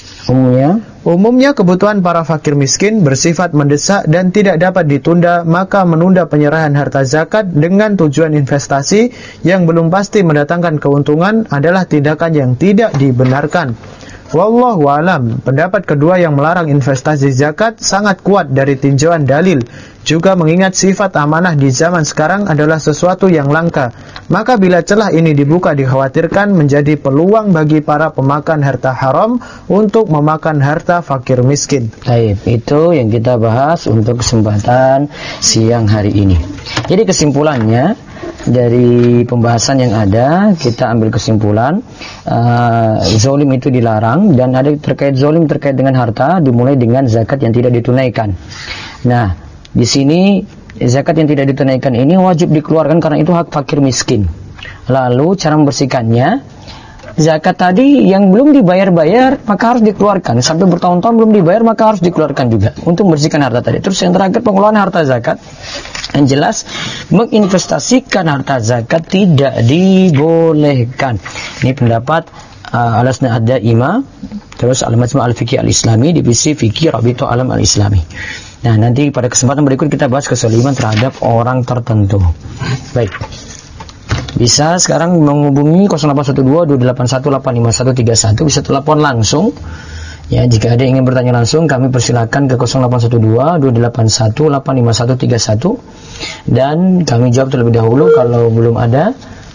Speaker 2: Umumnya kebutuhan para fakir miskin bersifat mendesak dan tidak dapat ditunda, maka menunda penyerahan harta zakat dengan tujuan investasi yang belum pasti mendatangkan keuntungan adalah tindakan yang tidak dibenarkan. Wallahu alam. Pendapat kedua yang melarang investasi zakat sangat kuat dari tinjauan dalil. Juga mengingat sifat amanah di zaman sekarang adalah sesuatu yang langka, maka bila celah ini dibuka dikhawatirkan menjadi peluang bagi para pemakan harta haram untuk memakan harta fakir miskin.
Speaker 1: Baik, itu yang kita bahas untuk kesempatan siang hari ini. Jadi kesimpulannya, dari pembahasan yang ada kita ambil kesimpulan, zolim itu dilarang, dan ada terkait zolim terkait dengan harta dimulai dengan zakat yang tidak ditunaikan. Nah, di sini zakat yang tidak ditunaikan ini wajib dikeluarkan karena itu hak fakir miskin. Lalu cara membersihkannya, zakat tadi yang belum dibayar-bayar maka harus dikeluarkan, sampai bertahun-tahun belum dibayar maka harus dikeluarkan juga untuk membersihkan harta tadi. Terus yang terakhir, pengelolaan harta zakat. Yang jelas, menginvestasikan harta zakat tidak dibolehkan. Ini pendapat Al-Asna Ad-Daimah, terus Al-Majmu' Al-Fiqih Al-Islami, divisi Fikih Rabithah Alam Al-Islami. Nah, nanti pada kesempatan berikut kita bahas kezaliman terhadap orang tertentu. Baik. Bisa sekarang menghubungi 0812-281-85131, bisa telepon langsung. Ya, jika ada yang ingin bertanya langsung, kami persilakan ke 0812-281-85131 dan kami jawab terlebih dahulu. Kalau belum ada,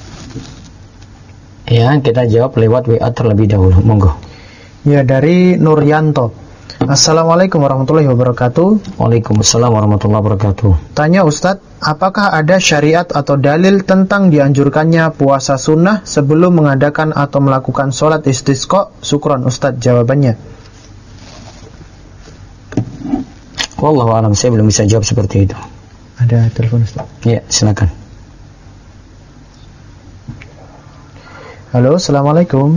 Speaker 1: ya kita jawab lewat WA terlebih dahulu. Monggo.
Speaker 2: Ya, dari Nuryanto. Assalamualaikum warahmatullahi wabarakatuh.
Speaker 1: Waalaikumsalam warahmatullahi wabarakatuh.
Speaker 2: Tanya Ustadz, apakah ada syariat atau dalil tentang dianjurkannya puasa sunnah sebelum mengadakan atau melakukan sholat istisqa? Syukron Ustadz jawabannya.
Speaker 1: Wallahu a'lam, saya belum bisa jawab seperti itu.
Speaker 2: Ada telepon Ustaz?
Speaker 1: Ya, silakan.
Speaker 2: Halo, assalamualaikum.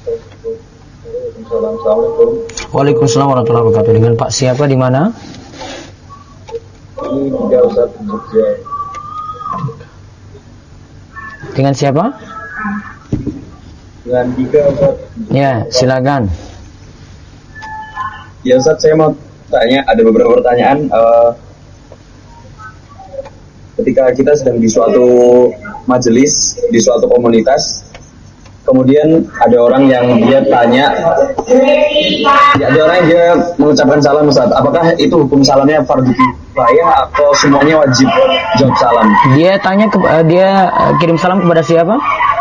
Speaker 1: Waalaikumsalam warahmatullahi wabarakatuh. Dengan Pak siapa, di mana?
Speaker 3: Ini tiga Ustaz di Jogja.
Speaker 1: Dengan siapa?
Speaker 3: Dengan tiga Ustaz.
Speaker 1: Ya, silakan.
Speaker 3: Ya Ustaz, saya mau tanya, ada beberapa pertanyaan. Ketika kita sedang di suatu majelis, di suatu komunitas, kemudian ada orang yang dia tanya, ya, ada orang yang dia mengucapkan salam Ustaz, apakah itu hukum salamnya fardhu kifayah atau semuanya wajib jawab salam?
Speaker 1: Dia tanya dia kirim salam kepada siapa?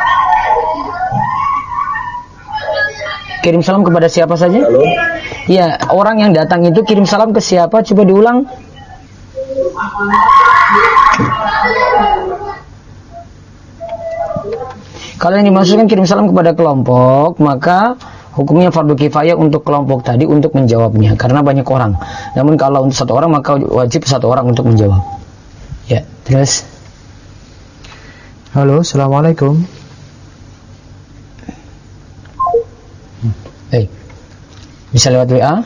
Speaker 1: Kirim salam kepada siapa saja?
Speaker 3: Halo?
Speaker 1: Ya, orang yang datang itu kirim salam ke siapa? Coba diulang. Kalau yang dimaksudkan kirim salam kepada kelompok, maka hukumnya fardu kifayah untuk kelompok tadi untuk menjawabnya, karena banyak orang. Namun kalau untuk satu orang, maka wajib satu orang untuk menjawab. Ya, terus.
Speaker 2: Halo, assalamualaikum.
Speaker 1: Baik. Bisa lewat WA.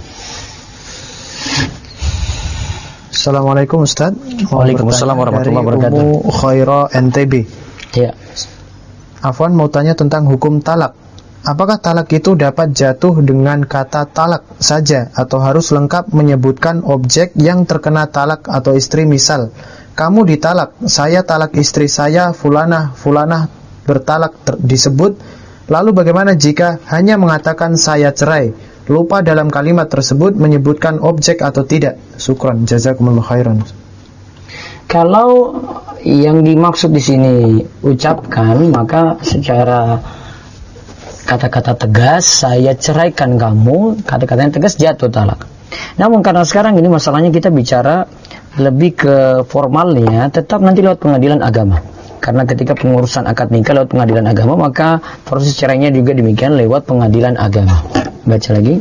Speaker 2: Assalamualaikum Ustaz.
Speaker 1: Waalaikumsalam warahmatullahi wabarakatuh.
Speaker 2: Ummu Khaira NTB.
Speaker 1: Ya.
Speaker 2: Afwan, mau tanya tentang hukum talak. Apakah talak itu dapat jatuh dengan kata talak saja atau harus lengkap menyebutkan objek yang terkena talak atau istri? Misal, kamu ditalak, saya talak istri saya, fulanah bertalak disebut. Lalu bagaimana jika hanya mengatakan saya cerai, lupa dalam kalimat tersebut menyebutkan objek atau tidak? Syukran, jazakumullah khairan.
Speaker 1: Kalau yang dimaksud di sini ucapkan, maka secara kata-kata tegas, saya ceraikan kamu, kata-katanya tegas, jatuh talak. Namun karena sekarang ini masalahnya kita bicara lebih ke formalnya, tetap nanti lewat pengadilan agama. Karena ketika pengurusan akad nikah lewat pengadilan agama, maka proses cerainya juga demikian lewat pengadilan agama. Baca lagi.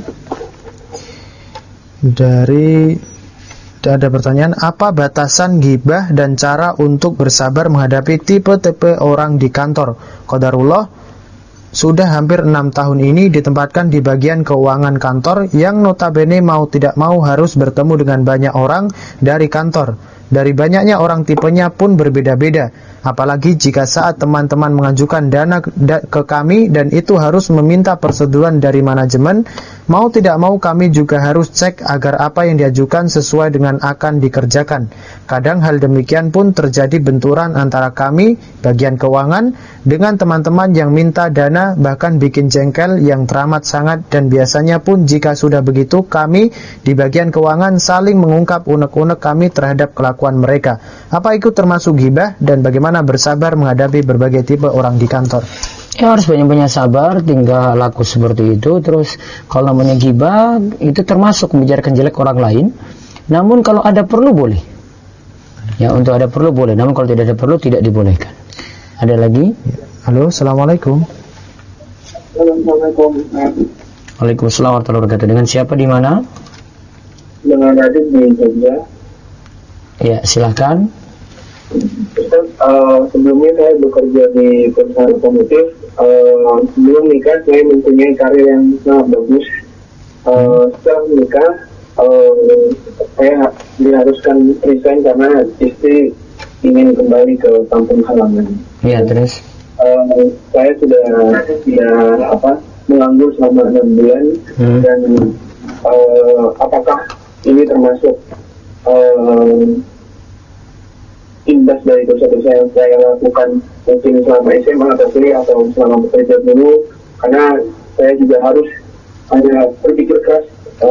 Speaker 2: Ada pertanyaan, apa batasan ghibah dan cara untuk bersabar menghadapi tipe-tipe orang di kantor? Qadarullah, sudah hampir 6 tahun ini ditempatkan di bagian keuangan kantor yang notabene mau tidak mau harus bertemu dengan banyak orang dari kantor. Dari banyaknya orang tipenya pun berbeda-beda. Apalagi jika saat teman-teman mengajukan dana ke kami dan itu harus meminta persetujuan dari manajemen, mau tidak mau kami juga harus cek agar apa yang diajukan sesuai dengan akan dikerjakan. Kadang hal demikian pun terjadi benturan antara kami, bagian keuangan, dengan teman-teman yang minta dana, bahkan bikin jengkel yang teramat sangat. Dan biasanya pun jika sudah begitu, kami di bagian keuangan saling mengungkap unek-unek kami terhadap kelakuan mereka. Apa itu termasuk ghibah dan bagaimana bersabar menghadapi berbagai tipe orang di kantor?
Speaker 1: Ya, harus banyak-banyak sabar, tinggal laku seperti itu. Terus kalau namanya ghibah itu termasuk membicarakan jelek orang lain. Namun kalau ada perlu boleh. Ya, untuk ada perlu boleh. Namun kalau tidak ada perlu tidak dibolehkan. Ada lagi?
Speaker 2: Halo, assalamualaikum.
Speaker 3: Assalamualaikum.
Speaker 1: Waalaikumsalam warahmatullahi wabarakatuh. Dengan siapa, di mana?
Speaker 3: Dengan Radit di Jogja.
Speaker 1: Ya, silakan.
Speaker 3: Ustaz, sebelumnya saya bekerja di perusahaan otomotif. Sebelum nikah saya mempunyai karir yang sangat bagus. Setelah menikah, saya diharuskan resign karena istri ingin kembali ke kampung halaman.
Speaker 1: Ya, terus?
Speaker 3: Saya sudah menganggur selama 6 bulan dan apakah ini termasuk imbas dari dosa-dosa yang saya lakukan mungkin selama SMA atau kuliah atau selama bekerja dulu, karena saya juga harus hanya berpikir keras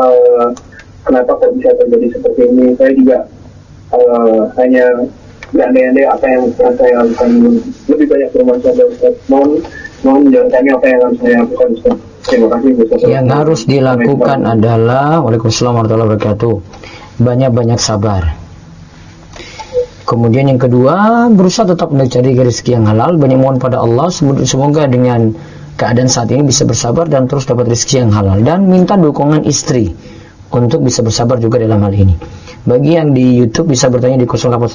Speaker 3: kenapa kok bisa terjadi seperti ini. Saya juga hanya berandai-andai apa yang saya lakukan, lebih banyak bermasalah dan Ustaz. Mohon menjelaskannya apa yang harus saya lakukan, Ustaz. Terima kasih, Ustaz.
Speaker 1: Yang harus dilakukan adalah, waalaikumsalam warahmatullahi wabarakatuh, banyak-banyak sabar. Kemudian yang kedua, berusaha tetap mencari rezeki yang halal, banyak mohon pada Allah, semoga dengan keadaan saat ini bisa bersabar dan terus dapat rezeki yang halal, dan minta dukungan istri untuk bisa bersabar juga dalam hal ini. Bagi yang di YouTube bisa bertanya di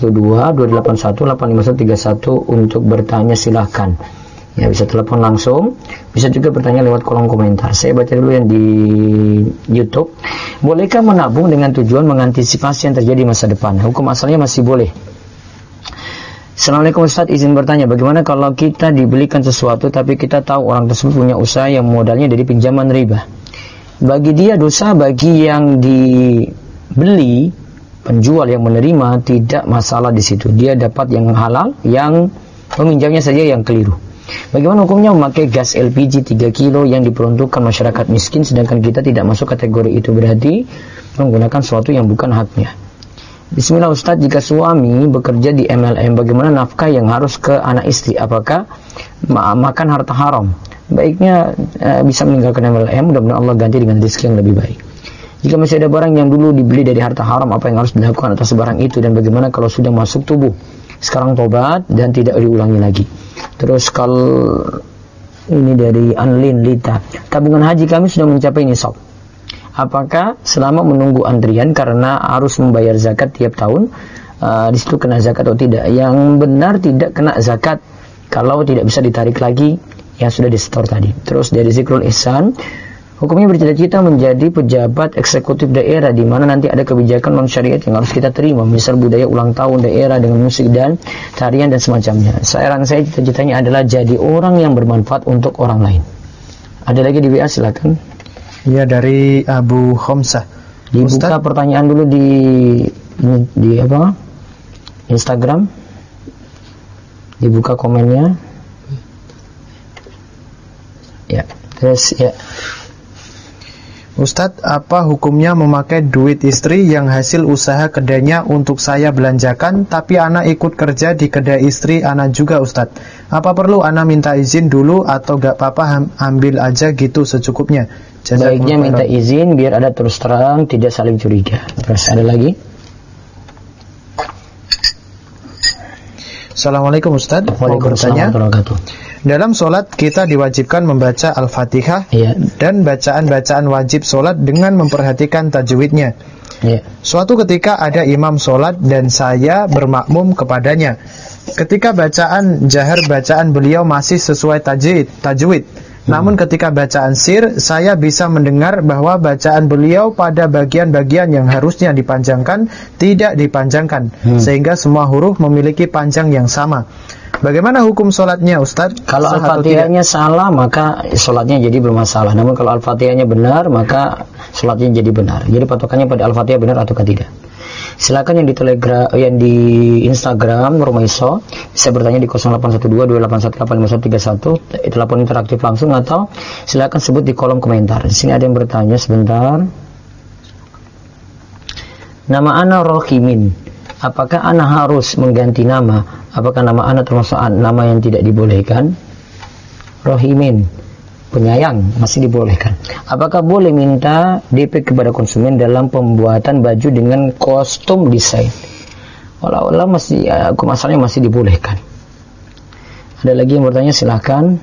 Speaker 1: 0812-281-85131 untuk bertanya, silahkan. Ya, bisa telepon langsung, bisa juga bertanya lewat kolom komentar. Saya baca dulu yang di YouTube. Bolehkah menabung dengan tujuan mengantisipasi yang terjadi masa depan? Hukum asalnya masih boleh. Assalamualaikum Ustaz, izin bertanya, bagaimana kalau kita dibelikan sesuatu tapi kita tahu orang tersebut punya usaha yang modalnya dari pinjaman riba? Bagi dia dosa, bagi yang dibeli, penjual yang menerima tidak masalah di situ. Dia dapat yang halal, yang peminjamnya saja yang keliru. Bagaimana hukumnya memakai gas LPG 3 kilo yang diperuntukkan masyarakat miskin sedangkan kita tidak masuk kategori itu, berarti menggunakan sesuatu yang bukan haknya? Bismillah Ustaz, jika suami bekerja di MLM, bagaimana nafkah yang harus ke anak istri? Apakah makan harta haram? Baiknya bisa meninggalkan MLM, mudah-mudahan Allah ganti dengan rezeki yang lebih baik. Jika masih ada barang yang dulu dibeli dari harta haram, apa yang harus dilakukan atas barang itu? Dan bagaimana kalau sudah masuk tubuh? Sekarang tobat dan tidak diulangi lagi. Terus kalau ini dari Anlin Lita, tabungan haji kami sudah mencapai nisab. Apakah selama menunggu antrian karena harus membayar zakat tiap tahun, di situ kena zakat atau tidak? Yang benar tidak kena zakat kalau tidak bisa ditarik lagi yang sudah disetor tadi. Terus dari Zikrul Ihsan, hukumnya bercita-cita menjadi pejabat eksekutif daerah di mana nanti ada kebijakan non syariat yang harus kita terima, misal budaya ulang tahun daerah dengan musik dan tarian dan semacamnya. Saran saya, cita-citanya adalah jadi orang yang bermanfaat untuk orang lain. Ada lagi di WA, silakan.
Speaker 2: Ya, dari Abu Khomsah.
Speaker 1: Dibuka pertanyaan dulu di apa? Instagram. Dibuka komennya. Ya, terus ya.
Speaker 2: Ustadz, apa hukumnya memakai duit istri yang hasil usaha kedainya untuk saya belanjakan, tapi anak ikut kerja di kedai istri anak juga Ustadz? Apa perlu anak minta izin dulu atau gak apa-apa ambil aja gitu secukupnya?
Speaker 1: Baiknya minta izin biar ada terus terang, tidak saling curiga. Terus ada lagi?
Speaker 2: Assalamualaikum Ustadz.
Speaker 1: Waalaikumsalam.
Speaker 2: Dalam sholat kita diwajibkan membaca Al-Fatihah dan bacaan-bacaan wajib sholat dengan memperhatikan tajwidnya. Suatu ketika ada imam sholat dan saya bermakmum kepadanya. Ketika bacaan jahar bacaan beliau masih sesuai tajwid. Namun ketika bacaan sir, saya bisa mendengar bahwa bacaan beliau pada bagian-bagian yang harusnya dipanjangkan tidak dipanjangkan, sehingga semua huruf memiliki panjang yang sama. Bagaimana hukum sholatnya Ustadz?
Speaker 1: Kalau Al-Fatihahnya salah, maka sholatnya jadi bermasalah. Namun kalau Al-Fatihahnya benar, maka sholatnya jadi benar. Jadi patokannya pada Al-Fatihah benar atau tidak. Silakan yang di Telegram, yang di Instagram Rumaiso bisa bertanya di 0812-281-85131, telepon interaktif langsung, atau silakan sebut di kolom komentar. Di sini ada yang bertanya, sebentar. Nama ana Rohimin, apakah ana harus mengganti nama? Apakah nama ana termasuk nama yang tidak dibolehkan? Rohimin, penyayang, masih dibolehkan. Apakah boleh minta DP kepada konsumen dalam pembuatan baju dengan kostum desain? Walau masih, masalahnya masih dibolehkan. Ada lagi yang bertanya, silahkan.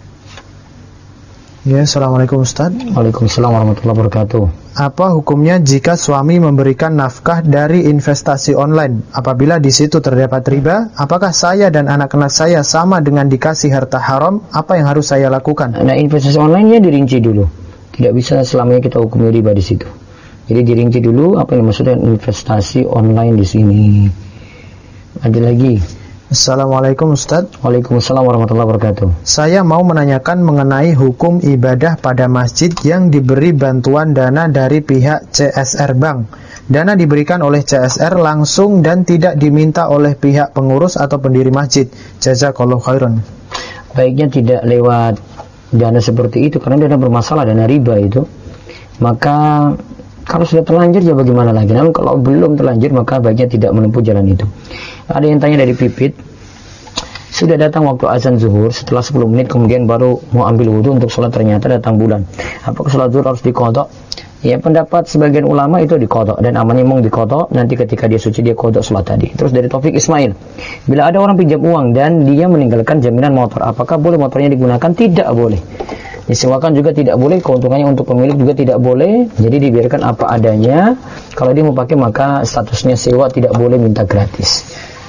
Speaker 2: Ya, Assalamualaikum Ustaz.
Speaker 1: Waalaikumsalam warahmatullahi wabarakatuh.
Speaker 2: Apa hukumnya jika suami memberikan nafkah dari investasi online? Apabila di situ terdapat riba, apakah saya dan anak-anak saya sama dengan dikasih harta haram? Apa yang harus saya lakukan?
Speaker 1: Nah, investasi online-nya dirinci dulu. Tidak bisa selamanya kita hukumi riba di situ. Jadi dirinci dulu apa yang maksudnya investasi online di sini. Ada lagi.
Speaker 2: Assalamualaikum Ustaz.
Speaker 1: Waalaikumsalam warahmatullahi wabarakatuh.
Speaker 2: Saya mau menanyakan mengenai hukum ibadah pada masjid yang diberi bantuan dana dari pihak CSR Bank. Dana diberikan oleh CSR langsung dan tidak diminta oleh pihak pengurus atau pendiri masjid. Jazakallahu khairan.
Speaker 1: Baiknya tidak lewat dana seperti itu, karena dana bermasalah, dana riba itu. Maka kalau sudah terlanjur ya bagaimana lagi. Namun kalau belum terlanjur maka baiknya tidak menempuh jalan itu. Ada yang tanya dari Pipit, sudah datang waktu azan zuhur, setelah 10 menit kemudian baru mau ambil wudhu untuk sholat, ternyata datang bulan. Apakah sholat zuhur harus diqadha? Ya, pendapat sebagian ulama itu diqadha, dan amannya memang diqadha, nanti ketika dia suci dia qadha sholat tadi. Terus dari Taufik Ismail, bila ada orang pinjam uang dan dia meninggalkan jaminan motor, apakah boleh motornya digunakan? Tidak boleh. Disewakan juga tidak boleh, keuntungannya untuk pemilik juga tidak boleh. Jadi dibiarkan apa adanya. Kalau dia mau pakai maka statusnya sewa, tidak boleh minta gratis.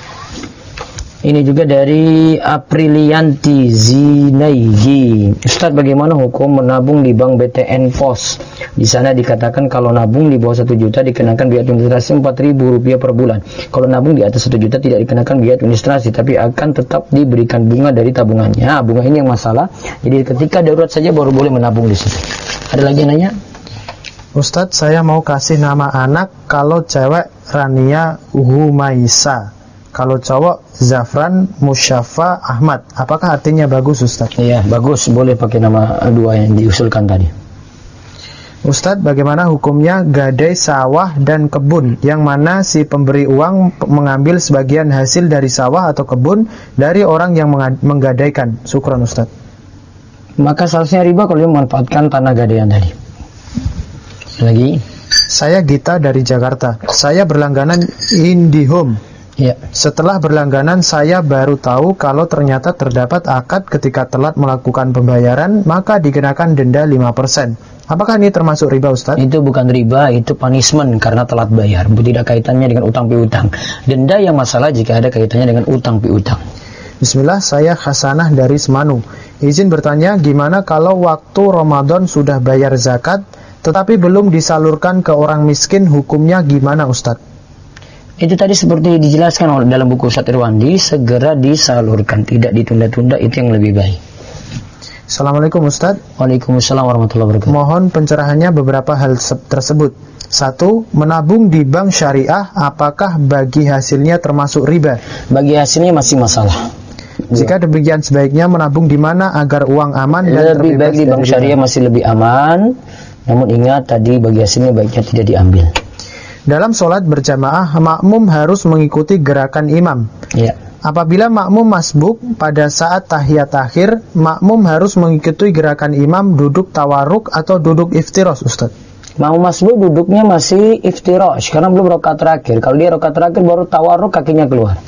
Speaker 1: Ini juga dari Aprilianti Zinaigi. Ustaz, bagaimana hukum menabung di bank BTN Pos? Di sana dikatakan kalau nabung di bawah 1 juta dikenakan biaya administrasi Rp4.000 per bulan. Kalau nabung di atas 1 juta tidak dikenakan biaya administrasi, tapi akan tetap diberikan bunga dari tabungannya. Bunga ini yang masalah. Jadi ketika darurat saja baru boleh menabung di situ. Ada lagi yang nanya?
Speaker 2: Ustadz, saya mau kasih nama anak, kalau cewek Rania Humaisa, kalau cowok Zafran Musyafa Ahmad. Apakah artinya bagus, Ustaz?
Speaker 1: Iya, bagus. Boleh pakai nama dua yang diusulkan tadi.
Speaker 2: Ustaz, bagaimana hukumnya gadai sawah dan kebun, yang mana si pemberi uang mengambil sebagian hasil dari sawah atau kebun dari orang yang menggadaikan? Syukran, Ustaz.
Speaker 1: Maka seharusnya riba kalau dia memanfaatkan tanah gadaian tadi. Lagi?
Speaker 2: Saya Gita dari Jakarta. Saya berlangganan IndiHome.
Speaker 1: Ya.
Speaker 2: Setelah berlangganan saya baru tahu kalau ternyata terdapat akad ketika telat melakukan pembayaran, maka dikenakan denda 5%. Apakah ini termasuk riba, Ustaz?
Speaker 1: Itu bukan riba, itu punishment karena telat bayar. Tidak kaitannya dengan utang piutang. Denda yang masalah jika ada kaitannya dengan utang piutang.
Speaker 2: Bismillah, saya Hasanah dari Semanu. Izin bertanya, gimana kalau waktu Ramadan sudah bayar zakat tetapi belum disalurkan ke orang miskin, hukumnya gimana, Ustaz?
Speaker 1: Itu tadi seperti dijelaskan oleh dalam buku Ustaz Irwandi, segera disalurkan, tidak ditunda-tunda, itu yang lebih baik.
Speaker 2: Assalamualaikum, Ustaz.
Speaker 1: Waalaikumsalam warahmatullahi wabarakatuh.
Speaker 2: Mohon pencerahannya beberapa hal tersebut. 1. Menabung di bank syariah, apakah bagi hasilnya termasuk riba?
Speaker 1: Bagi hasilnya masih masalah.
Speaker 2: Jika demikian, sebaiknya menabung di mana agar uang aman dan
Speaker 1: lebih baik di bank syariah, masih lebih aman. Namun ingat tadi bagi hasilnya baiknya tidak diambil.
Speaker 2: Dalam sholat berjamaah, makmum harus mengikuti gerakan imam.
Speaker 1: Ya.
Speaker 2: Apabila makmum masbuk, pada saat tahiyat akhir, makmum harus mengikuti gerakan imam duduk tawarruk atau duduk iftirosh, Ustaz.
Speaker 1: Makmum masbuk duduknya masih iftirosh, karena belum rakaat terakhir. Kalau dia rakaat terakhir baru tawarruk, kakinya keluar.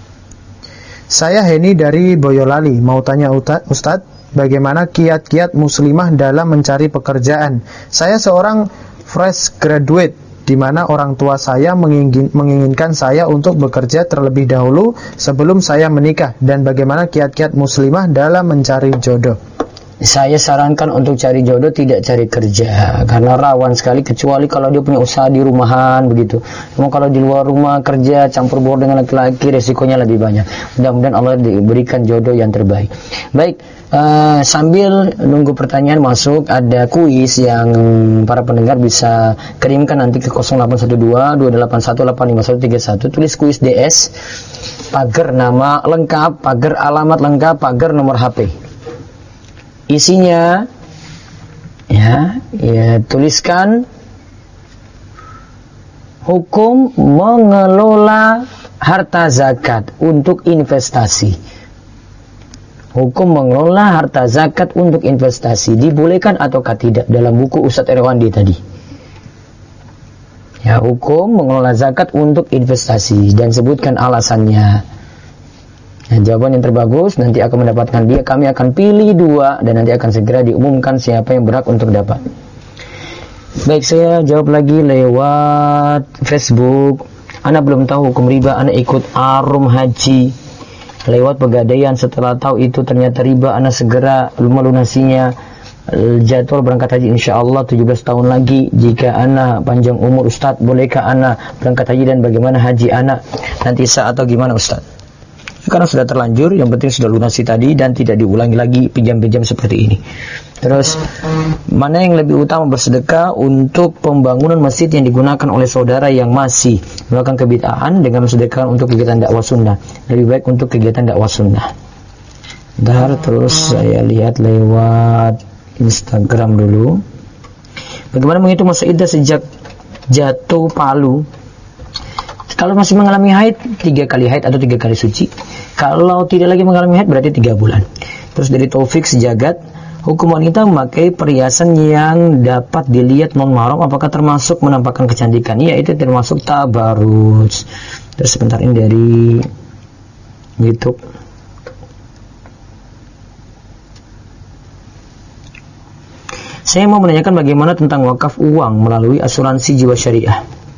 Speaker 2: Saya Heni dari Boyolali, mau tanya Ustaz, bagaimana kiat-kiat muslimah dalam mencari pekerjaan? Saya seorang fresh graduate, di mana orang tua saya menginginkan saya untuk bekerja terlebih dahulu sebelum saya menikah, dan bagaimana kiat-kiat muslimah dalam mencari jodoh?
Speaker 1: Saya sarankan untuk cari jodoh tidak cari kerja, karena rawan sekali, kecuali kalau dia punya usaha di rumahan begitu. Namun kalau di luar rumah kerja campur baur dengan laki-laki, resikonya lebih banyak. Mudah-mudahan Allah diberikan jodoh yang terbaik. Baik, sambil nunggu pertanyaan masuk, ada kuis yang para pendengar bisa kirimkan nanti ke 0812-281-85131. Tulis kuis DS, pagar nama lengkap, pagar alamat lengkap, pagar nomor HP. Isinya ya tuliskan hukum mengelola harta zakat untuk investasi. Hukum mengelola harta zakat untuk investasi dibolehkan ataukah tidak, dalam buku Ustaz Irwandi tadi. Ya, hukum mengelola zakat untuk investasi dan sebutkan alasannya. Dan jawaban yang terbagus nanti akan mendapatkan dia. Kami akan pilih 2 dan nanti akan segera diumumkan siapa yang berhak untuk dapat. Baik, saya jawab lagi lewat Facebook. Ana belum tahu hukum riba, ana ikut arum haji lewat pegadaian. Setelah tahu itu ternyata riba, ana segera melunasinya. Jadwal berangkat haji insyaallah 17 tahun lagi. Jika ana panjang umur, Ustaz, bolehkah ana berangkat haji dan bagaimana haji ana nanti sah atau gimana, Ustaz? Karena sudah terlanjur, yang penting sudah lunasi tadi dan tidak diulangi lagi pinjam-pinjam seperti ini. Terus, mana yang lebih utama, bersedekah untuk pembangunan masjid yang digunakan oleh saudara yang masih melakukan kebid'ahan dengan bersedekah untuk kegiatan dakwah sunnah? Lebih baik untuk kegiatan dakwah sunnah. Terus saya lihat lewat Instagram dulu. Bagaimana menghitung masa iddah sejak jatuh palu? Kalau masih mengalami haid, 3 kali haid atau 3 kali suci. Kalau tidak lagi mengalami haid, berarti 3 bulan. Terus dari Taufik Sejagat, hukum wanita memakai perhiasan yang dapat dilihat non-mahram apakah termasuk menampakkan kecantikan? Iya, itu termasuk tabarruj. Terus sebentar, ini dari YouTube. Saya mau menanyakan bagaimana tentang wakaf uang melalui asuransi jiwa syariah.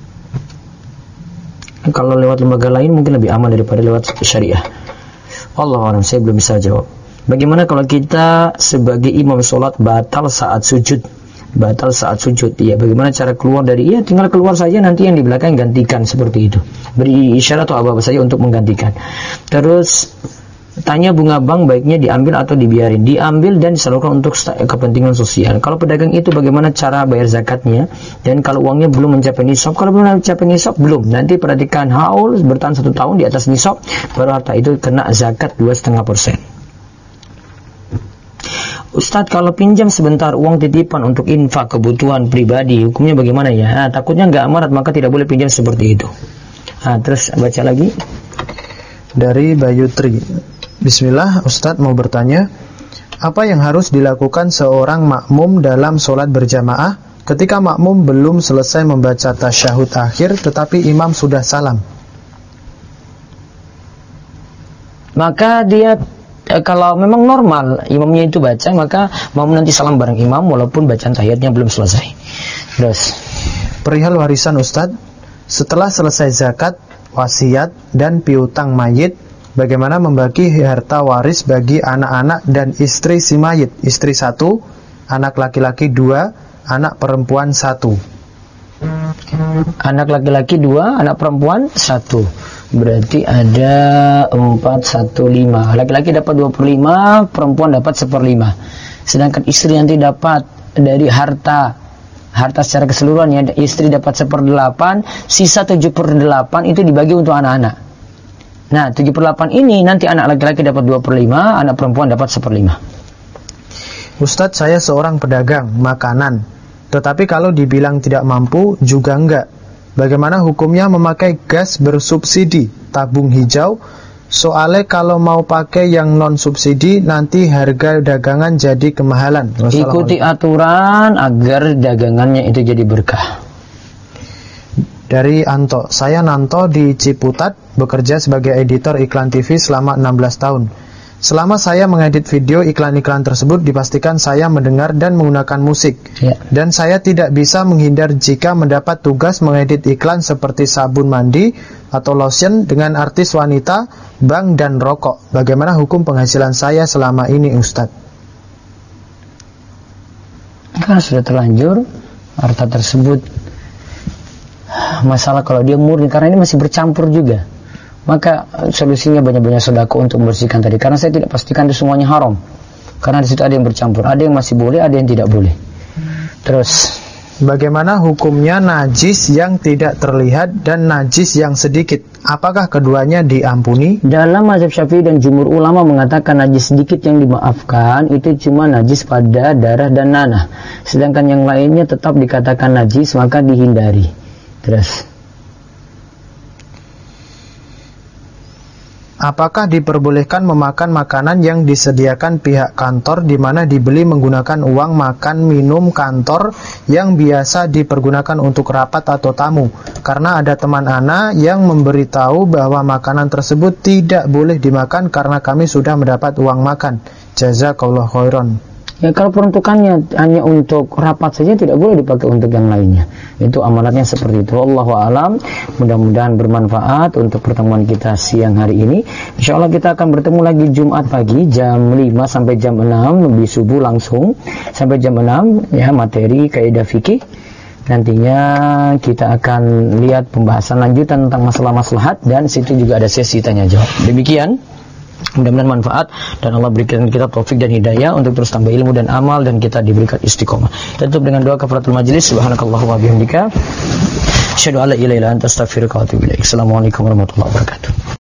Speaker 1: Kalau lewat lembaga lain mungkin lebih aman daripada lewat syariah. Allahu'alam, saya belum bisa jawab. Bagaimana kalau kita sebagai imam sholat batal saat sujud? Batal saat sujud, ya bagaimana cara keluar dari? Ya tinggal keluar saja, nanti yang di belakang gantikan seperti itu. Beri isyarat atau apa saja untuk menggantikan. Terus tanya bunga bank baiknya diambil atau dibiarin? Diambil dan disalurkan untuk kepentingan sosial. Kalau pedagang itu bagaimana cara bayar zakatnya? Dan kalau uangnya belum mencapai nisab, kalau belum mencapai nisab, belum. Nanti perhatikan haul bertahan 1 tahun di atas nisab, baru harta itu kena zakat 2,5%. Ustadz, kalau pinjam sebentar uang titipan untuk infak kebutuhan pribadi, hukumnya bagaimana ya? Takutnya nggak amarat, maka tidak boleh pinjam seperti itu. Terus baca lagi
Speaker 2: dari Bayu Tri. Bismillah, Ustadz mau bertanya, apa yang harus dilakukan seorang makmum dalam sholat berjamaah ketika makmum belum selesai membaca tasyahud akhir tetapi imam sudah salam?
Speaker 1: Maka dia, kalau memang normal imamnya itu baca, maka makmum nanti salam bareng imam walaupun bacaan tahiyatnya belum selesai. Terus,
Speaker 2: perihal warisan Ustadz, setelah selesai zakat, wasiat, dan piutang mayit, bagaimana membagi harta waris bagi anak-anak dan istri si mayit? Istri 1, anak laki-laki 2, anak perempuan 1.
Speaker 1: Anak laki-laki 2, anak perempuan 1. Berarti ada 4, 1, 5. Laki-laki dapat 25, perempuan dapat 1/5. Sedangkan istri nanti dapat dari harta secara keseluruhan, ya, istri dapat 1/8, sisa 7/8 itu dibagi untuk anak-anak. Nah, 7/8 ini nanti anak laki-laki dapat 2/5, anak perempuan dapat 1/5.
Speaker 2: Ustadz, saya seorang pedagang makanan, tetapi kalau dibilang tidak mampu juga enggak. Bagaimana hukumnya memakai gas bersubsidi tabung hijau? Soalnya kalau mau pakai yang non subsidi nanti harga dagangan jadi kemahalan.
Speaker 1: Ikuti aturan agar dagangannya itu jadi berkah.
Speaker 2: Dari Anto, saya Nanto di Ciputat, bekerja sebagai editor iklan TV selama 16 tahun. Selama saya mengedit video iklan-iklan tersebut, dipastikan saya mendengar dan menggunakan musik. Dan saya tidak bisa menghindar jika mendapat tugas mengedit iklan seperti sabun mandi atau lotion dengan artis wanita, bank, dan rokok. Bagaimana hukum penghasilan saya selama ini, Ustadz?
Speaker 1: Karena sudah terlanjur, harta tersebut, masalah kalau dia murni, karena ini masih bercampur juga, maka solusinya banyak-banyak sedekah untuk membersihkan tadi. Karena saya tidak pastikan itu semuanya haram, karena di situ ada yang bercampur, ada yang masih boleh, ada yang tidak boleh. Terus,
Speaker 2: bagaimana hukumnya najis yang tidak terlihat dan najis yang sedikit? Apakah keduanya diampuni?
Speaker 1: Dalam mazhab Syafi'i dan jumhur ulama mengatakan najis sedikit yang dimaafkan itu cuma najis pada darah dan nanah. Sedangkan yang lainnya tetap dikatakan najis, maka dihindari. Terus,
Speaker 2: apakah diperbolehkan memakan makanan yang disediakan pihak kantor di mana dibeli menggunakan uang makan minum kantor yang biasa dipergunakan untuk rapat atau tamu? Karena ada teman Ana yang memberitahu bahwa makanan tersebut tidak boleh dimakan karena kami sudah mendapat uang makan. Jazakallahu khairan.
Speaker 1: Ya, kalau peruntukannya hanya untuk rapat saja, tidak boleh dipakai untuk yang lainnya. Itu amanatnya seperti itu. Allahu a'lam. Mudah-mudahan bermanfaat untuk pertemuan kita siang hari ini. Insyaallah kita akan bertemu lagi Jumat pagi jam 5 sampai jam 6 lebih subuh langsung sampai jam 6 ya, materi kaidah fikih. Nantinya kita akan lihat pembahasan lanjutan tentang masalah maslahat dan situ juga ada sesi tanya jawab. Demikian. Mudah-mudahan manfaat dan Allah berikan kita taufik dan hidayah untuk terus tambah ilmu dan amal dan kita diberikan istiqomah. Kita tutup dengan doa kafaratul majlis. Subhanakallahumma wa bihamdika asyhadu an la ilaha illa anta astaghfiruka wa atubu ilaik. Assalamualaikum warahmatullahi wabarakatuh.